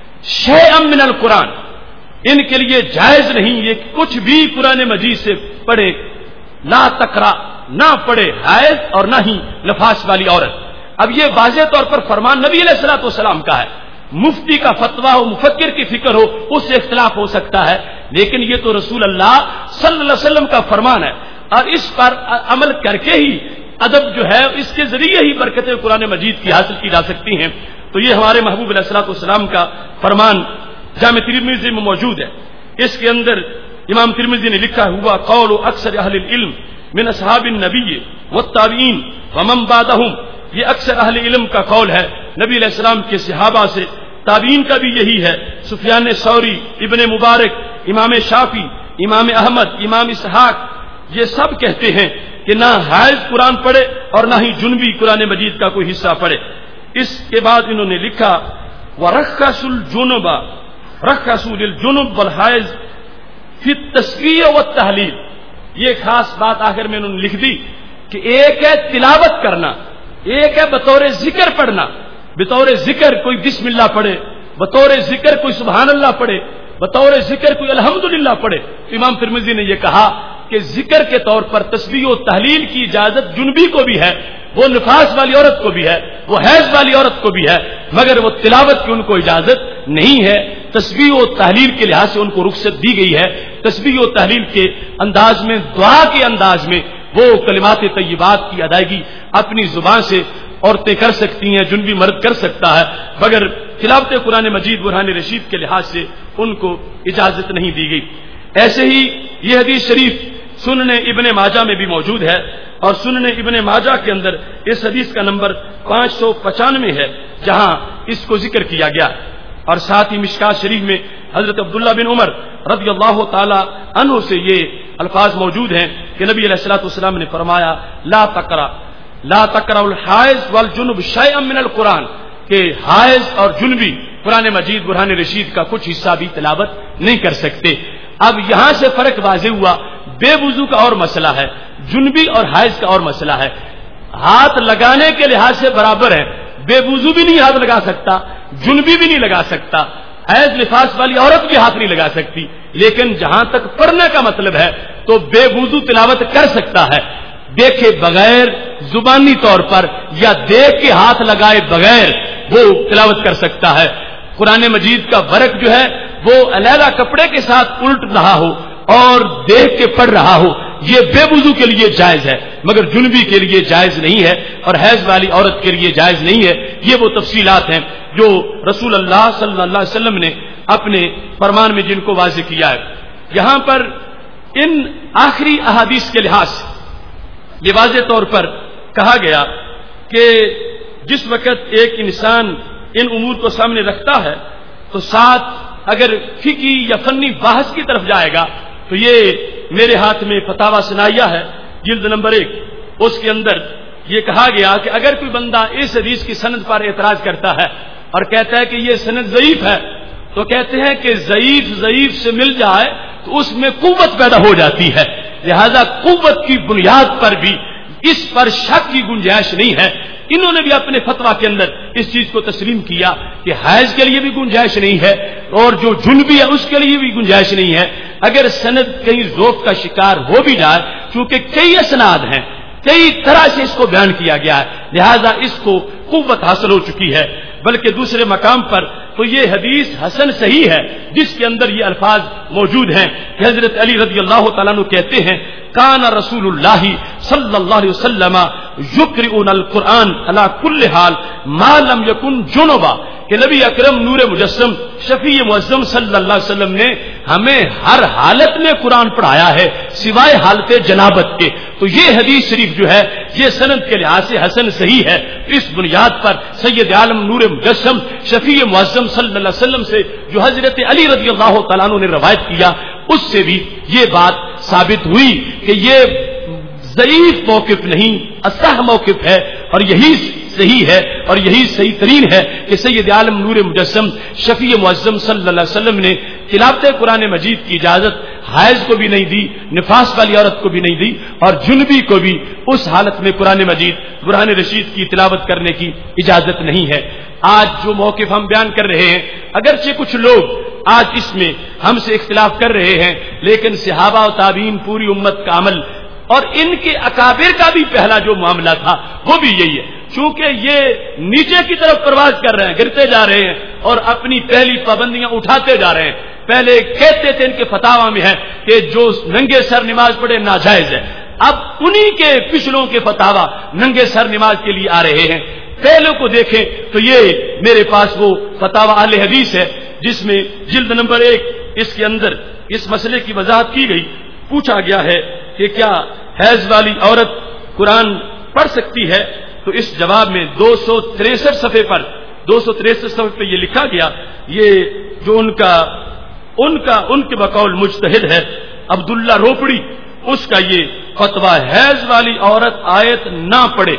شیئا من القرآن، ان کے لیے جائز نہیں یہ کچھ بھی قرآن مجید سے پڑھے۔ لا تقرأ، نہ پڑھے حائض اور نہ ہی نفاس والی عورت۔ اب یہ واضح طور پر فرمان نبی علیہ الصلوۃ والسلام کا ہے، مفتی کا فتویٰ ہو، مفکر کی فکر ہو، اس سے اختلاف ہو سکتا ہے، لیکن یہ تو رسول اللہ صلی اللہ علیہ وسلم کا فرمان ہے، اور اس پر عمل کر کے ہی ادب جو ہے اس کے ذریعے ہی برکتیں قرآن مجید کی حاصل کی جا سکتی ہیں۔ تو یہ ہمارے محبوب علیہ الصلوۃ والسلام کا فرمان جامع ترمذی میں موجود ہے۔ اس کے اندر امام ترمذی نے لکھا ہوا قول اکثر اہل العلم من اصحاب النبی والتابعین ومن بعدهم، یہ اکثر اہل علم کا قول ہے نبی علیہ السلام کے صحابہ سے، تابعین کا بھی یہی ہے۔ سفیان ثوری، ابن مبارک، امام شافعی، امام احمد، امام اسحاق، یہ سب کہتے ہیں کہ نہ حائض قرآن پڑھے اور نہ ہی جنبی قرآن مجید کا کوئی حصہ پڑھے۔ اس کے بعد انہوں نے لکھا وَرَخَّصُوا الْجُنُبَ رَخَّصُوا لِلْجُنُبِ وَالْحَائِضِ فِي التَّسْبِيحِ وَالتَّهْلِيلِ، یہ خاص بات آخر میں انہوں نے لکھ دی کہ ایک ہے تلاوت کرنا، ایک ہے بطور ذکر پڑھنا۔ بطور ذکر کوئی بسم اللہ پڑھے، بطور ذکر کوئی سبحان اللہ پڑھے، بطور ذکر کوئی الحمدللہ پڑھے۔ امام ترمذی نے یہ کہا کہ ذکر کے طور پر تسبیح و تحلیل کی اجازت جنبی کو بھی ہے، وہ نفاس والی عورت کو بھی ہے، وہ حیض والی عورت کو بھی ہے، مگر وہ تلاوت کی ان کو اجازت نہیں ہے۔ تسبیح و تحلیل کے لحاظ سے ان کو رخصت دی گئی ہے۔ تسبیح و تحلیل کے انداز میں، دعا کے انداز میں وہ کلمات طیبات کی ادائیگی اپنی زبان سے عورتیں کر سکتی ہیں، جنبی مرد کر سکتا ہے، مگر تلاوت قرآن مجید برہان رشید کے لحاظ سے ان کو اجازت نہیں دی گئی۔ ایسے ہی یہ حدیث شریف سنن ابن ماجہ میں بھی موجود ہے، اور سنن ابن ماجہ کے اندر اس حدیث کا نمبر 595 ہے جہاں اس کو ذکر کیا گیا، اور ساتھ ہی مشکات شریف میں حضرت عبداللہ بن عمر رضی اللہ تعالی عنہ سے یہ الفاظ موجود ہیں کہ نبی علیہ الصلوۃ والسلام نے فرمایا لا تقرأ الحائض والجنب شیئا من القرآن، کہ حائض اور جنبی قرآن مجید برہان رشید کا کچھ حصہ بھی تلاوت نہیں کر سکتے۔ اب یہاں سے فرق واضح ہوا، بے وضو کا اور مسئلہ ہے، جنبی اور حائض کا اور مسئلہ ہے۔ ہاتھ لگانے کے لحاظ سے برابر ہے، بے وضو بھی نہیں ہاتھ لگا سکتا، جنبی بھی نہیں لگا سکتا، حیض نفاس والی عورت بھی ہاتھ نہیں لگا سکتی، لیکن جہاں تک پڑھنے کا مطلب ہے تو بے وضو تلاوت کر سکتا ہے، دیکھے بغیر زبانی طور پر یا دیکھ کے ہاتھ لگائے بغیر وہ تلاوت کر سکتا ہے۔ قرآن مجید کا ورق جو ہے وہ علیحدہ کپڑے کے ساتھ الٹ رہا ہو اور دیکھ کے پڑھ رہا ہو، یہ بے وضو کے لیے جائز ہے مگر جنبی کے لیے جائز نہیں ہے اور حیض والی عورت کے لیے جائز نہیں ہے. یہ وہ تفصیلات ہیں جو رسول اللہ صلی اللہ علیہ وسلم نے اپنے فرمان میں جن کو واضح کیا ہے. یہاں پر ان آخری احادیث کے لحاظ سے یہ واضح طور پر کہا گیا کہ جس وقت ایک انسان ان امور کو سامنے رکھتا ہے تو ساتھ اگر فقہی یا فنی بحث کی طرف جائے گا تو یہ میرے ہاتھ میں فتاوی ثنائیہ ہے جلد نمبر 1. اس کے اندر یہ کہا گیا کہ اگر کوئی بندہ اس حدیث کی سند پر اعتراض کرتا ہے اور کہتا ہے کہ یہ سند ضعیف ہے تو کہتے ہیں کہ ضعیف سے مل جائے تو اس میں قوت پیدا ہو جاتی ہے. لہذا قوت کی بنیاد پر بھی اس پر شک کی گنجائش نہیں ہے. انہوں نے بھی اپنے فتویٰ کے اندر اس چیز کو تسلیم کیا کہ حیض کے لیے بھی گنجائش نہیں ہے اور جو جنبی ہے اس کے لیے بھی گنجائش نہیں ہے. اگر سند کہیں ذوق کا شکار ہو بھی جائے چونکہ کئی اسناد ہیں کئی طرح سے اس کو بیان کیا گیا ہے لہذا اس کو قوت حاصل ہو چکی ہے. بلکہ دوسرے مقام پر تو یہ حدیث حسن صحیح ہے جس کے اندر یہ الفاظ موجود ہیں کہ حضرت علی رضی اللہ تعالیٰ عنہ کہتے ہیں کان رسول اللہ صلی اللہ علیہ وسلم یقرؤون القرآن علی کل حال ما لم یکن جنبا کہ نبی اکرم نور مجسم شفیع معظم صلی اللہ علیہ وسلم نے ہمیں ہر حالت میں قرآن پڑھایا ہے سوائے حالت جنابت کے. تو یہ حدیث شریف جو ہے یہ سند کے لحاظ سے حسن صحیح ہے. اس بنیاد پر سید عالم نور مجسم شفیع معظم صلی اللہ علیہ وسلم سے جو حضرت علی رضی اللہ تعالیٰ عنہ نے روایت کیا اس سے بھی یہ بات ثابت ہوئی کہ یہ ضعیف موقف نہیں اصح موقف ہے اور یہی صحیح ہے اور یہی صحیح ترین ہے کہ سید عالم نور مجسم شفیع معظم صلی اللہ علیہ وسلم نے تلاوت قرآن مجید کی اجازت حائض کو بھی نہیں دی نفاس والی عورت کو بھی نہیں دی اور جنبی کو بھی اس حالت میں قرآن مجید برہان رشید کی تلاوت کرنے کی اجازت نہیں ہے. آج جو موقف ہم بیان کر رہے ہیں اگرچہ کچھ لوگ آج اس میں ہم سے اختلاف کر رہے ہیں لیکن صحابہ و تابعین پوری امت کا عمل اور ان کے اکابر کا بھی پہلا جو معاملہ تھا وہ بھی یہی ہے. چونکہ یہ نیچے کی طرف پرواز کر رہے ہیں گرتے جا رہے ہیں اور اپنی پہلی پابندیاں اٹھاتے جا رہے ہیں. پہلے کہتے تھے ان کے فتاوی میں ہے کہ جو ننگے سر نماز پڑھے ناجائز ہے. اب انہی کے پچھلوں کے فتاوی ننگے سر نماز کے لیے آ رہے ہیں. پہلے کو دیکھیں تو یہ میرے پاس وہ فتاوی اہل حدیث ہے جس میں جلد نمبر 1 اس کے اندر اس مسئلے کی وضاحت کی گئی. پوچھا گیا ہے کہ کیا حیض والی عورت قرآن پڑھ سکتی ہے تو اس جواب میں 263 صفحے پر 263 صفحے پہ یہ لکھا گیا. یہ جو ان کے بقول مجتہد ہے عبداللہ روپڑی اس کا یہ فتویٰ حیض والی عورت آیت نہ پڑھے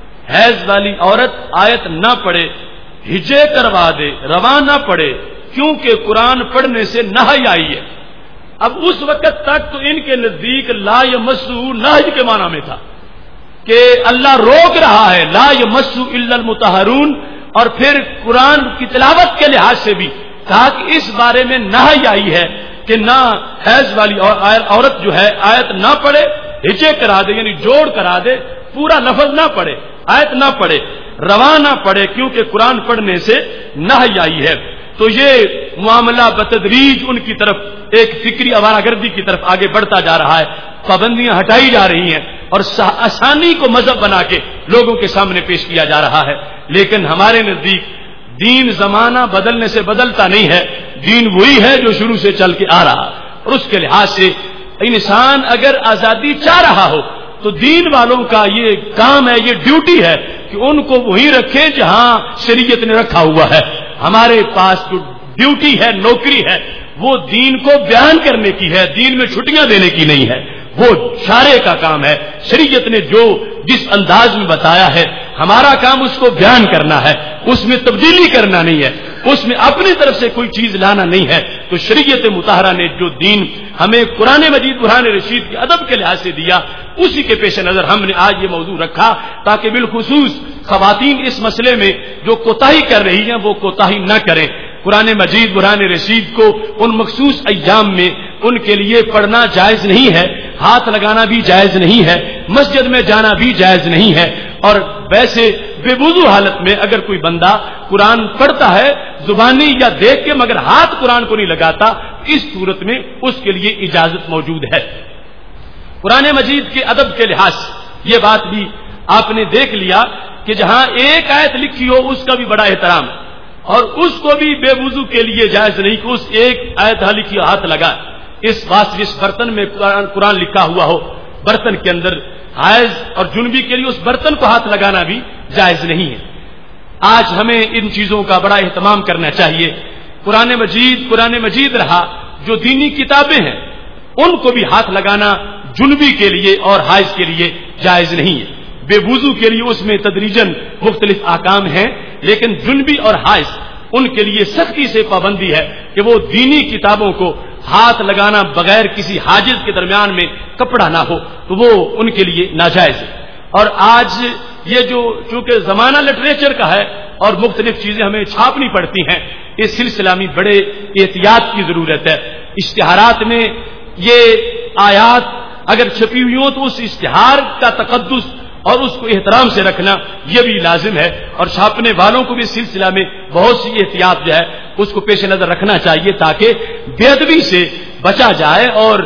حیض والی عورت آیت نہ پڑھے ہجے کروا دے رواں نہ پڑھے کیونکہ قرآن پڑھنے سے نہی آئی ہے. اب اس وقت تک تو ان کے نزدیک لا یمسو نہی کے معنی میں تھا کہ اللہ روک رہا ہے لا یمسو الا المطہرون اور پھر قرآن کی تلاوت کے لحاظ سے بھی کہا کہ اس بارے میں نہی آئی ہے کہ نہ حیض والی عورت جو ہے آیت نہ پڑھے ہجے کرا دے یعنی جوڑ کرا دے پورا لفظ نہ پڑھے آیت نہ پڑھے رواں نہ پڑھے کیونکہ قرآن پڑھنے سے نہی آئی ہے. تو یہ معاملہ بتدریج ان کی طرف ایک فکری آوارہ گردی کی طرف آگے بڑھتا جا رہا ہے. پابندیاں ہٹائی جا رہی ہیں اور آسانی کو مذہب بنا کے لوگوں کے سامنے پیش کیا جا رہا ہے. لیکن ہمارے نزدیک دین زمانہ بدلنے سے بدلتا نہیں ہے. دین وہی ہے جو شروع سے چل کے آ رہا اور اس کے لحاظ سے انسان اگر آزادی چاہ رہا ہو تو دین والوں کا یہ کام ہے یہ ڈیوٹی ہے کہ ان کو وہی رکھیں جہاں شریعت نے رکھا ہوا ہے. ہمارے پاس جو ڈیوٹی ہے نوکری ہے وہ دین کو بیان کرنے کی ہے دین میں چھٹیاں دینے کی نہیں ہے. وہ شارع کا کام ہے. شریعت نے جو جس انداز میں بتایا ہے ہمارا کام اس کو بیان کرنا ہے اس میں تبدیلی کرنا نہیں ہے اس میں اپنی طرف سے کوئی چیز لانا نہیں ہے. تو شریعت مطہرہ نے جو دین ہمیں قرآن مجید برہان رشید کے ادب کے لحاظ سے دیا اسی کے پیش نظر ہم نے آج یہ موضوع رکھا تاکہ بالخصوص خواتین اس مسئلے میں جو کوتاہی کر رہی ہیں وہ کوتاہی نہ کریں. قرآن مجید برہان رشید کو ان مخصوص ایام میں ان کے لیے پڑھنا جائز نہیں ہے ہاتھ لگانا بھی جائز نہیں ہے مسجد میں جانا بھی جائز نہیں ہے. اور ویسے بے وضو حالت میں اگر کوئی بندہ قرآن پڑھتا ہے زبانی یا دیکھ کے مگر ہاتھ قرآن کو نہیں لگاتا اس صورت میں اس کے لیے اجازت موجود ہے. قرآن مجید کے ادب کے لحاظ سے یہ بات بھی آپ نے دیکھ لیا کہ جہاں ایک آیت لکھی ہو اس کا بھی بڑا احترام ہے، اور اس کو بھی بے وضو کے لیے جائز نہیں کہ اس ایک آیت لکھی ہاتھ لگا، اس واسطے جس برتن میں قرآن لکھا ہوا ہو برتن کے اندر حائض اور جنبی کے لیے اس برتن کو ہاتھ لگانا بھی جائز نہیں ہے۔ آج ہمیں ان چیزوں کا بڑا اہتمام کرنا چاہیے۔ قرآن مجید رہا جو دینی کتابیں ہیں ان کو بھی ہاتھ لگانا جنبی کے لیے اور حائض کے لیے جائز نہیں ہے۔ بے وضو کے لیے اس میں تدریجاً مختلف احکام ہیں، لیکن جنبی اور حائض ان کے لیے سختی سے پابندی ہے کہ وہ دینی کتابوں کو ہاتھ لگانا بغیر کسی حاجز کے درمیان میں کپڑا نہ ہو تو وہ ان کے لیے ناجائز ہے۔ اور آج یہ جو چونکہ زمانہ لٹریچر کا ہے اور مختلف چیزیں ہمیں چھاپنی پڑتی ہیں، اس سلسلہ میں بڑے احتیاط کی ضرورت ہے۔ اشتہارات میں یہ آیات اگر چھپی ہوئی ہوں تو اس اشتہار کا تقدس اور اس کو احترام سے رکھنا یہ بھی لازم ہے، اور چھاپنے والوں کو بھی اس سلسلہ میں بہت سی احتیاط جو ہے اس کو پیش نظر رکھنا چاہیے تاکہ بے ادبی سے بچا جائے اور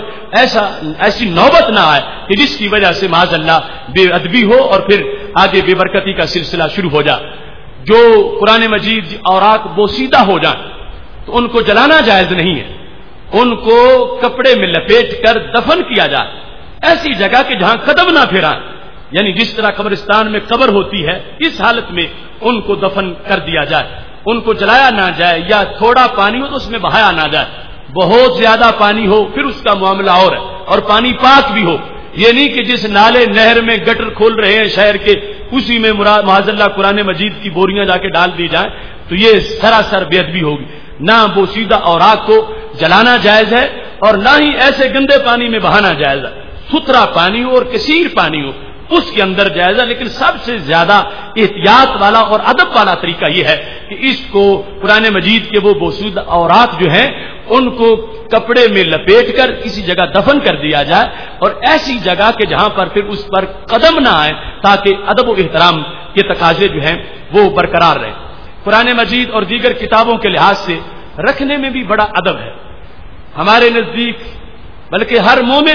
ایسی نوبت نہ آئے کہ جس کی وجہ سے معاذ اللہ بے ادبی ہو اور پھر آگے بے برکتی کا سلسلہ شروع ہو جائے۔ جو قرآن مجید اوراق بوسیدہ ہو جائیں تو ان کو جلانا جائز نہیں ہے، ان کو کپڑے میں لپیٹ کر دفن کیا جائے ایسی جگہ کہ جہاں قدم نہ پھیرائیں، یعنی جس طرح قبرستان میں قبر ہوتی ہے اس حالت میں ان کو دفن کر دیا جائے، ان کو جلایا نہ جائے، یا تھوڑا پانی ہو تو اس میں بہایا نہ جائے، بہت زیادہ پانی ہو پھر اس کا معاملہ اور ہے، اور پانی پاک بھی ہو، یہ نہیں کہ جس نالے نہر میں گٹر کھول رہے ہیں شہر کے اسی میں معاذ اللہ قرآن مجید کی بوریاں جا کے ڈال دی جائیں تو یہ سراسر بے ادبی ہوگی۔ نہ بوسیدہ اوراق کو جلانا جائز ہے اور نہ ہی ایسے گندے پانی میں بہانا جائز ہے، ستھرا پانی ہو اور کثیر پانی ہو اس کے اندر جائز ہے، لیکن سب سے زیادہ احتیاط والا اور ادب والا طریقہ یہ ہے کہ اس کو قرآن مجید کے وہ بوسیدہ اوراق جو ہیں ان کو کپڑے میں لپیٹ کر کسی جگہ دفن کر دیا جائے، اور ایسی جگہ کہ جہاں پر پھر اس پر قدم نہ آئے تاکہ ادب و احترام کے تقاضے جو ہیں وہ برقرار رہیں۔ قرآن مجید اور دیگر کتابوں کے لحاظ سے رکھنے میں بھی بڑا ادب ہے ہمارے نزدیک، بلکہ ہر مومن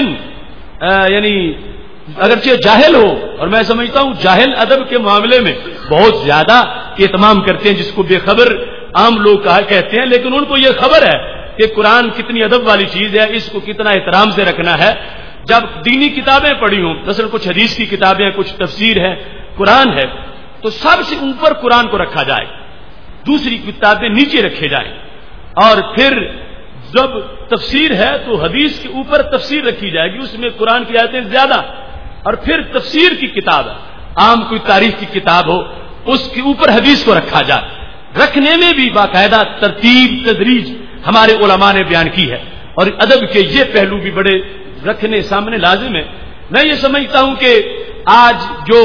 یعنی اگرچہ جاہل ہو، اور میں سمجھتا ہوں جاہل ادب کے معاملے میں بہت زیادہ اہتمام کرتے ہیں، جس کو بے خبر عام لوگ کہتے ہیں، لیکن ان کو یہ خبر ہے کہ قرآن کتنی ادب والی چیز ہے، اس کو کتنا احترام سے رکھنا ہے۔ جب دینی کتابیں پڑھی ہوں، مثلا کچھ حدیث کی کتابیں، کچھ تفسیر ہے، قرآن ہے، تو سب سے اوپر قرآن کو رکھا جائے، دوسری کتابیں نیچے رکھے جائیں، اور پھر جب تفسیر ہے تو حدیث کے اوپر تفسیر رکھی جائے گی، اس میں قرآن کی آیتیں زیادہ، اور پھر تفسیر کی کتاب ہے، عام کوئی تاریخ کی کتاب ہو اس کے اوپر حدیث کو رکھا جائے۔ رکھنے میں بھی باقاعدہ ترتیب تدریج ہمارے علماء نے بیان کی ہے، اور ادب کے یہ پہلو بھی بڑے رکھنے سامنے لازم ہے۔ میں یہ سمجھتا ہوں کہ آج جو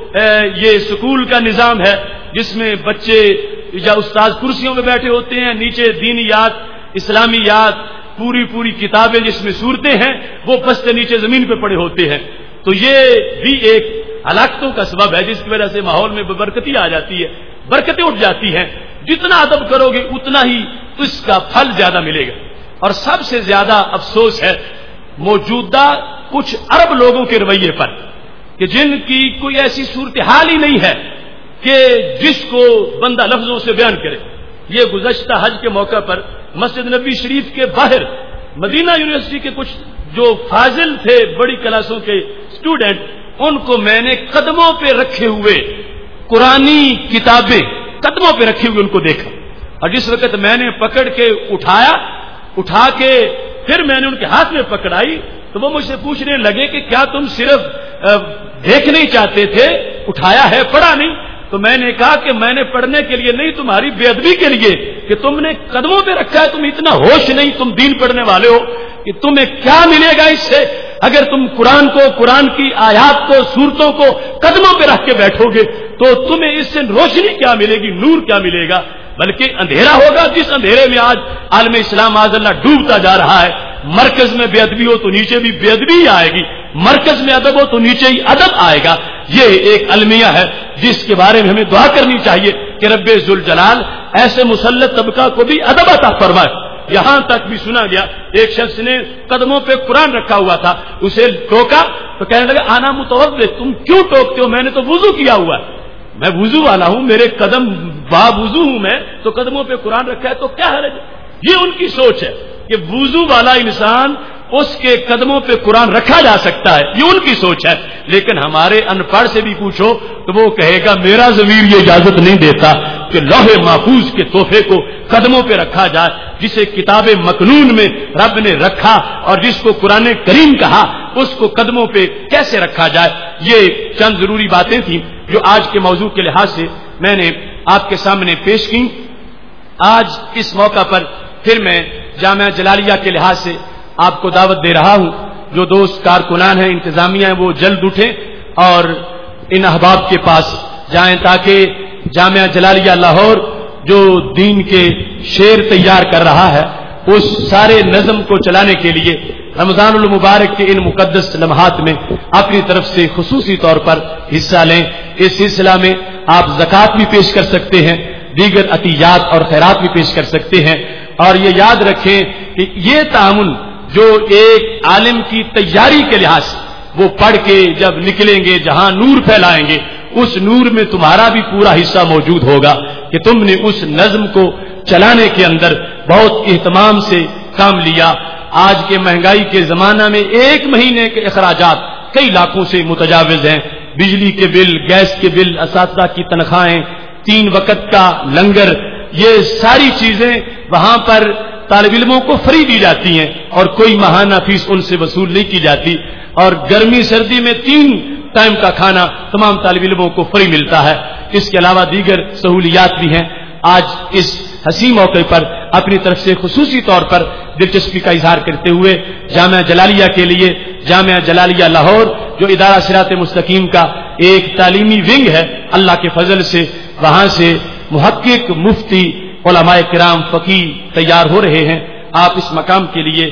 یہ سکول کا نظام ہے جس میں بچے یا استاد کرسیوں میں بیٹھے ہوتے ہیں، نیچے دینیات، اسلامیات، پوری کتابیں جس میں صورتیں ہیں وہ پستے نیچے زمین پہ پڑے ہوتے ہیں، تو یہ بھی ایک ہلاکتوں کا سبب ہے، جس کی وجہ سے ماحول میں برکتی آ جاتی ہے، برکتیں اٹھ جاتی ہیں۔ جتنا ادب کرو گے اتنا ہی اس کا پھل زیادہ ملے گا۔ اور سب سے زیادہ افسوس ہے موجودہ کچھ عرب لوگوں کے رویے پر کہ جن کی کوئی ایسی صورتحال ہی نہیں ہے کہ جس کو بندہ لفظوں سے بیان کرے۔ یہ گزشتہ حج کے موقع پر مسجد نبوی شریف کے باہر مدینہ یونیورسٹی کے کچھ جو فاضل تھے بڑی کلاسوں کے اسٹوڈنٹ، ان کو میں نے قدموں پہ رکھے ہوئے قرآنی کتابیں قدموں پہ رکھی ہوئی ان کو دیکھا، اور جس وقت میں نے پکڑ کے اٹھا کے پھر میں نے ان کے ہاتھ میں پکڑائی تو وہ مجھ سے پوچھنے لگے کہ کیا تم صرف دیکھنے ہی چاہتے تھے، اٹھایا ہے پڑھا نہیں؟ تو میں نے کہا کہ میں نے پڑھنے کے لیے نہیں، تمہاری بے ادبی کے لیے کہ تم نے قدموں پہ رکھا ہے، تم اتنا ہوش نہیں، تم دین پڑھنے والے ہو کہ تمہیں کیا ملے گا اس سے اگر تم قرآن کو، قرآن کی آیات کو، سورتوں کو قدموں پہ رکھ کے بیٹھو گے تو تمہیں اس سے روشنی کیا ملے گی، نور کیا ملے گا، بلکہ اندھیرا ہوگا، جس اندھیرے میں آج عالم اسلام معاذ اللہ ڈوبتا جا رہا ہے۔ مرکز میں بے ادبی ہو تو نیچے بھی بے ادبی ہی آئے گی، مرکز میں ادب ہو تو نیچے ہی ادب آئے گا۔ یہ ایک المیہ ہے جس کے بارے میں ہمیں دعا کرنی چاہیے کہ رب ذوالجلال ایسے مسلط طبقہ کو بھی ادب عطا فرمائے، یہاں تک بھی سنا گیا ایک شخص نے قدموں پہ قرآن رکھا ہوا تھا، اسے ٹوکا تو کہنے لگا آنا متوضئ، تم کیوں ٹوکتے ہو؟ میں نے تو وضو کیا ہوا ہے، میں وضو والا ہوں، میرے قدم با وضو ہوں میں، تو قدموں پہ قرآن رکھا ہے تو کیا حرج؟ یہ ان کی سوچ ہے کہ وضو والا انسان اس کے قدموں پہ قرآن رکھا جا سکتا ہے، یہ ان کی سوچ ہے۔ لیکن ہمارے ان پڑھ سے بھی پوچھو تو وہ کہے گا میرا ضمیر یہ اجازت نہیں دیتا کہ لوح محفوظ کے تحفے کو قدموں پہ رکھا جائے، جسے کتاب مکنون میں رب نے رکھا اور جس کو قرآن کریم کہا اس کو قدموں پہ کیسے رکھا جائے۔ یہ چند ضروری باتیں تھیں جو آج کے موضوع کے لحاظ سے میں نے آپ کے سامنے پیش کی۔ آج اس موقع پر پھر میں جامعہ جلالیہ کے لحاظ سے آپ کو دعوت دے رہا ہوں، جو دوست کارکنان ہیں، انتظامیہ ہیں، وہ جلد اٹھیں اور ان احباب کے پاس جائیں تاکہ جامعہ جلالیہ لاہور جو دین کے شعر تیار کر رہا ہے اس سارے نظم کو چلانے کے لیے رمضان المبارک کے ان مقدس لمحات میں اپنی طرف سے خصوصی طور پر حصہ لیں۔ اس سلسلہ میں آپ زکوٰۃ بھی پیش کر سکتے ہیں، دیگر عطیات اور خیرات بھی پیش کر سکتے ہیں، اور یہ یاد رکھیں کہ یہ تعاون جو ایک عالم کی تیاری کے لحاظ سے وہ پڑھ کے جب نکلیں گے جہاں نور پھیلائیں گے، اس نور میں تمہارا بھی پورا حصہ موجود ہوگا کہ تم نے اس نظم کو چلانے کے اندر بہت اہتمام سے کام لیا۔ آج کے مہنگائی کے زمانہ میں ایک مہینے کے اخراجات کئی لاکھوں سے متجاوز ہیں، بجلی کے بل، گیس کے بل، اساتذہ کی تنخواہیں، 3 وقت کا لنگر، یہ ساری چیزیں وہاں پر طالب علموں کو فری دی جاتی ہیں اور کوئی ماہانہ فیس ان سے وصول نہیں کی جاتی، اور گرمی سردی میں 3 ٹائم کا کھانا تمام طالب علموں کو فری ملتا ہے۔ اس کے علاوہ دیگر سہولیات بھی ہیں۔ آج اس حسین موقع پر اپنی طرف سے خصوصی طور پر دلچسپی کا اظہار کرتے ہوئے جامعہ جلالیہ کے لیے جامعہ جلالیہ لاہور جو ادارہ صراط مستقیم کا ایک تعلیمی ونگ ہے، اللہ کے فضل سے وہاں سے محقق، مفتی، علماء کرام، فقیہ تیار ہو رہے ہیں۔ آپ اس مقام کے لیے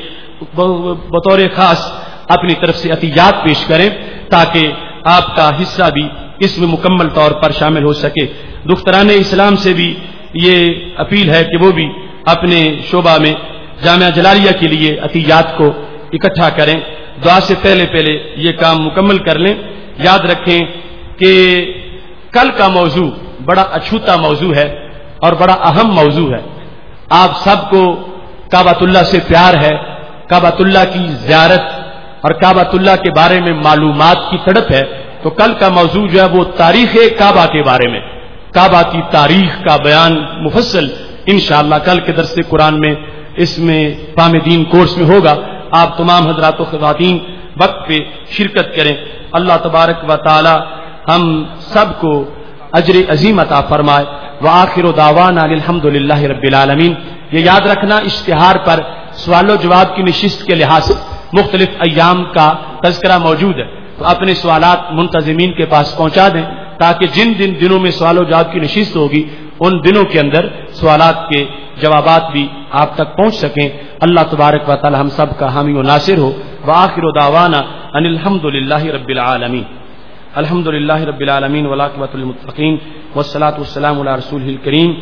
بطور خاص اپنی طرف سے عطیات پیش کریں تاکہ آپ کا حصہ بھی اس میں مکمل طور پر شامل ہو سکے۔ دختران اسلام سے بھی یہ اپیل ہے کہ وہ بھی اپنے شعبہ میں جامعہ جلالیہ کے لیے عطیات کو اکٹھا کریں۔ دعا سے پہلے یہ کام مکمل کر لیں۔ یاد رکھیں کہ کل کا موضوع بڑا اچھوتا موضوع ہے اور بڑا اہم موضوع ہے۔ آپ سب کو کعبۃ اللہ سے پیار ہے، کعبۃ اللہ کی زیارت اور کعبۃ اللہ کے بارے میں معلومات کی تڑپ ہے، تو کل کا موضوع جو ہے وہ تاریخ کعبہ کے بارے میں، کعبہ کی تاریخ کا بیان مفصل انشاءاللہ کل کے درس قرآن میں اس میں فہم دین کورس میں ہوگا۔ آپ تمام حضرات و خواتین وقت پہ شرکت کریں۔ اللہ تبارک و تعالی ہم سب کو اجر عظیم عطا فرمائے۔ وآخر دعوانا الحمدللہ رب العالمین۔ یہ یاد رکھنا اشتہار پر سوال و جواب کی نشست کے لحاظ سے مختلف ایام کا تذکرہ موجود ہے، تو اپنے سوالات منتظمین کے پاس پہنچا دیں تاکہ جن جن دنوں میں سوال و جواب کی نشست ہوگی ان دنوں کے اندر سوالات کے جوابات بھی آپ تک پہنچ سکیں۔ اللہ تبارک و تعالی ہم سب کا حامی و ناصر ہو۔ وآخر دعوانا ان الحمدللہ رب العالمین۔ الحمد للہ رب العالمین والعاقبۃ للمتقین والصلاۃ والسلام علی رسولہ الکریم۔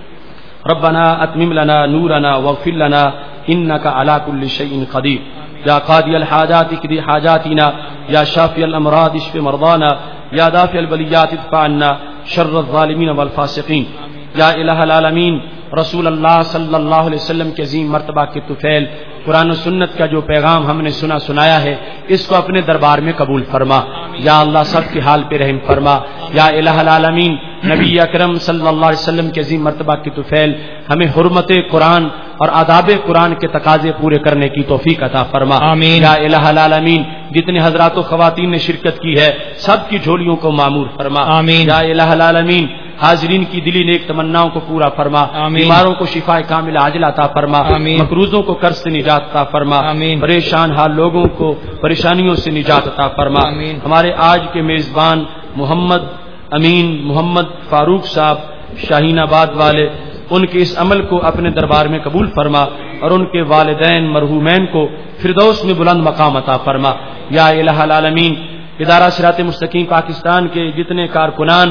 ربنا اتمم لنا نورنا واغفر لنا انک علی کل شیء قدیر۔ یا قاضی الحاجات اقض حاجاتنا، یا شافی الامراض اشف مرضانا، یا دافع البلیات ادفع عنا شر الظالمین والفاسقین۔ یا الہ العالمین، رسول اللہ صلی اللہ علیہ وسلم کے عظیم مرتبہ کے طفیل قرآن و سنت کا جو پیغام ہم نے سنایا ہے اس کو اپنے دربار میں قبول فرما۔ یا اللہ سب کے حال پہ رحم فرما۔ یا الہ العالمین، نبی اکرم صلی اللہ علیہ وسلم کے عظیم مرتبہ کی طفیل ہمیں حرمت قرآن اور آداب قرآن کے تقاضے پورے کرنے کی توفیق عطا فرما۔ آمین۔ یا الہ العالمین، جتنے حضرات و خواتین نے شرکت کی ہے سب کی جھولیوں کو معمور فرما۔ آمین۔ یا الہ العالمین، حاضرین کی دلی نیک تمناؤں کو پورا فرما۔ بیماروں کو شفا کاملہ عاجلہ عطا فرما۔ مقروضوں کو قرض سے نجات عطا فرما۔ پریشان حال لوگوں کو پریشانیوں سے نجات عطا فرما۔ ہمارے آج کے میزبان محمد امین محمد فاروق صاحب شاہین آباد والے، ان کے اس عمل کو اپنے دربار میں قبول فرما اور ان کے والدین مرحومین کو فردوس میں بلند مقام عطا فرما۔ یا الہ العالمین، ادارہ صراط مستقیم پاکستان کے جتنے کارکنان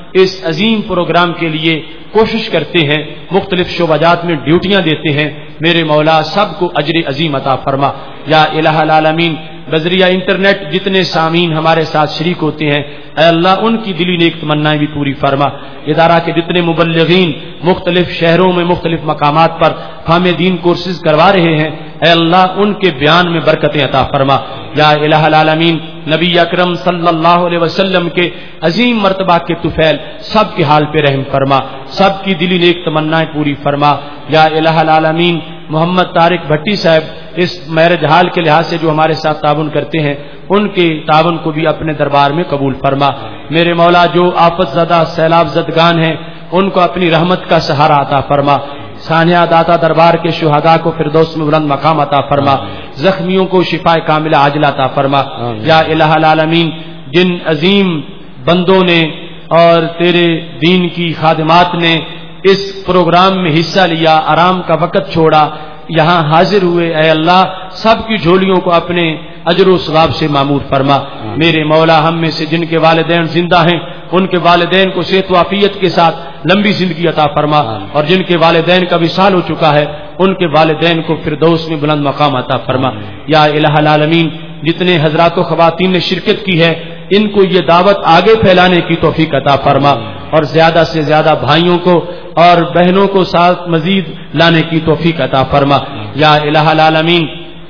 اس عظیم پروگرام کے لیے کوشش کرتے ہیں، مختلف شعبہ جات میں ڈیوٹیاں دیتے ہیں، میرے مولا سب کو اجر عظیم عطا فرما یا الہ العالمین۔ بذریعہ انٹرنیٹ جتنے سامعین ہمارے ساتھ شریک ہوتے ہیں، اے اللہ ان کی دلی نیک تمنائیں بھی پوری فرما۔ ادارہ کے جتنے مبلغین مختلف شہروں میں مختلف مقامات پر ہم دین کورسز کروا رہے ہیں، اے اللہ ان کے بیان میں برکتیں عطا فرما یا الہ العالمین۔ نبی اکرم صلی اللہ علیہ وسلم کے عظیم مرتبہ کے طفیل سب کے حال پہ رحم فرما، سب کی دلی نیک تمنائیں پوری فرما یا الہ العالمین۔ محمد طارق بھٹی صاحب اس میرج ہال کے لحاظ سے جو ہمارے ساتھ تعاون کرتے ہیں، ان کے تعاون کو بھی اپنے دربار میں قبول فرما۔ میرے مولا جو آفت زدہ سیلاب زدگان ہیں ان کو اپنی رحمت کا سہارا عطا فرما۔ سانحہ داتا دربار کے شہداء کو فردوس میں بلند مقام عطا فرما، زخمیوں کو شفاء کاملہ عاجلہ عطا فرما یا الہ العالمین۔ جن عظیم بندوں نے اور تیرے دین کی خادمات نے اس پروگرام میں حصہ لیا، آرام کا وقت چھوڑا، یہاں حاضر ہوئے، اے اللہ سب کی جھولیوں کو اپنے اجر و ثواب سے معمور فرما۔ میرے مولا ہم میں سے جن کے والدین زندہ ہیں ان کے والدین کو صحت و عافیت کے ساتھ لمبی زندگی عطا فرما، اور جن کے والدین کا وصال ہو چکا ہے ان کے والدین کو فردوس میں بلند مقام عطا فرما یا الہ العالمین۔ جتنے حضرات و خواتین نے شرکت کی ہے ان کو یہ دعوت آگے پھیلانے کی توفیق عطا فرما، اور زیادہ سے زیادہ بھائیوں کو اور بہنوں کو ساتھ مزید لانے کی توفیق عطا فرما یا الہ العالمین۔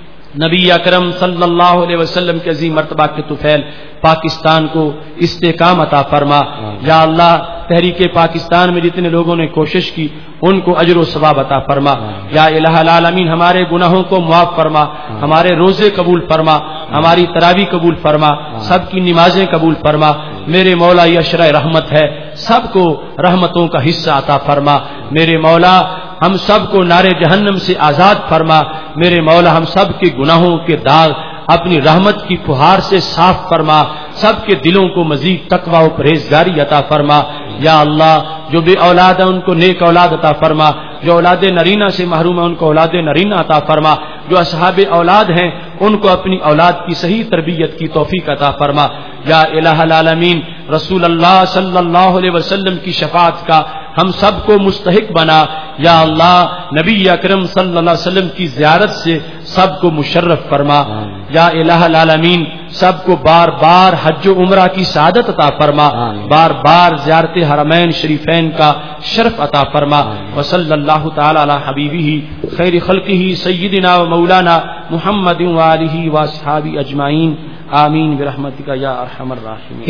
نبی اکرم صلی اللہ علیہ وسلم کے عظیم مرتبہ کے طفیل پاکستان کو استحکام عطا فرما یا اللہ۔ تحریک پاکستان میں جتنے لوگوں نے کوشش کی ان کو اجر و ثواب عطا فرما یا الہ العالمین۔ ہمارے گناہوں کو معاف فرما، ہمارے روزے قبول فرما، ہماری تراویح قبول فرما، سب کی نمازیں قبول فرما۔ میرے مولا یہ اشرہ رحمت ہے، سب کو رحمتوں کا حصہ عطا فرما۔ میرے مولا ہم سب کو نار جہنم سے آزاد فرما۔ میرے مولا ہم سب کے گناہوں کے داغ اپنی رحمت کی فہار سے صاف فرما، سب کے دلوں کو مزید تقوی و پرہیزگاری عطا فرما یا اللہ۔ جو بے اولاد ہیں ان کو نیک اولاد عطا فرما، جو اولاد نرینہ سے محروم ہیں ان کو اولاد نرینہ عطا فرما، جو اصحاب اولاد ہیں ان کو اپنی اولاد کی صحیح تربیت کی توفیق عطا فرما یا الہ العالمین۔ رسول اللہ صلی اللہ علیہ وسلم کی شفاعت کا ہم سب کو مستحق بنا یا اللہ۔ نبی اکرم صلی اللہ علیہ وسلم کی زیارت سے سب کو مشرف فرما یا الہ العالمین۔ سب کو بار بار حج و عمرہ کی سعادت عطا فرما، بار بار زیارت حرمین شریفین کا شرف عطا فرما۔ وصلی اللہ تعالی علی حبیبہ خیر خلقہ سیدنا و مولانا محمد و آلہ و اصحابہ اجمعین، آمین برحمتک یا ارحم الراحمین۔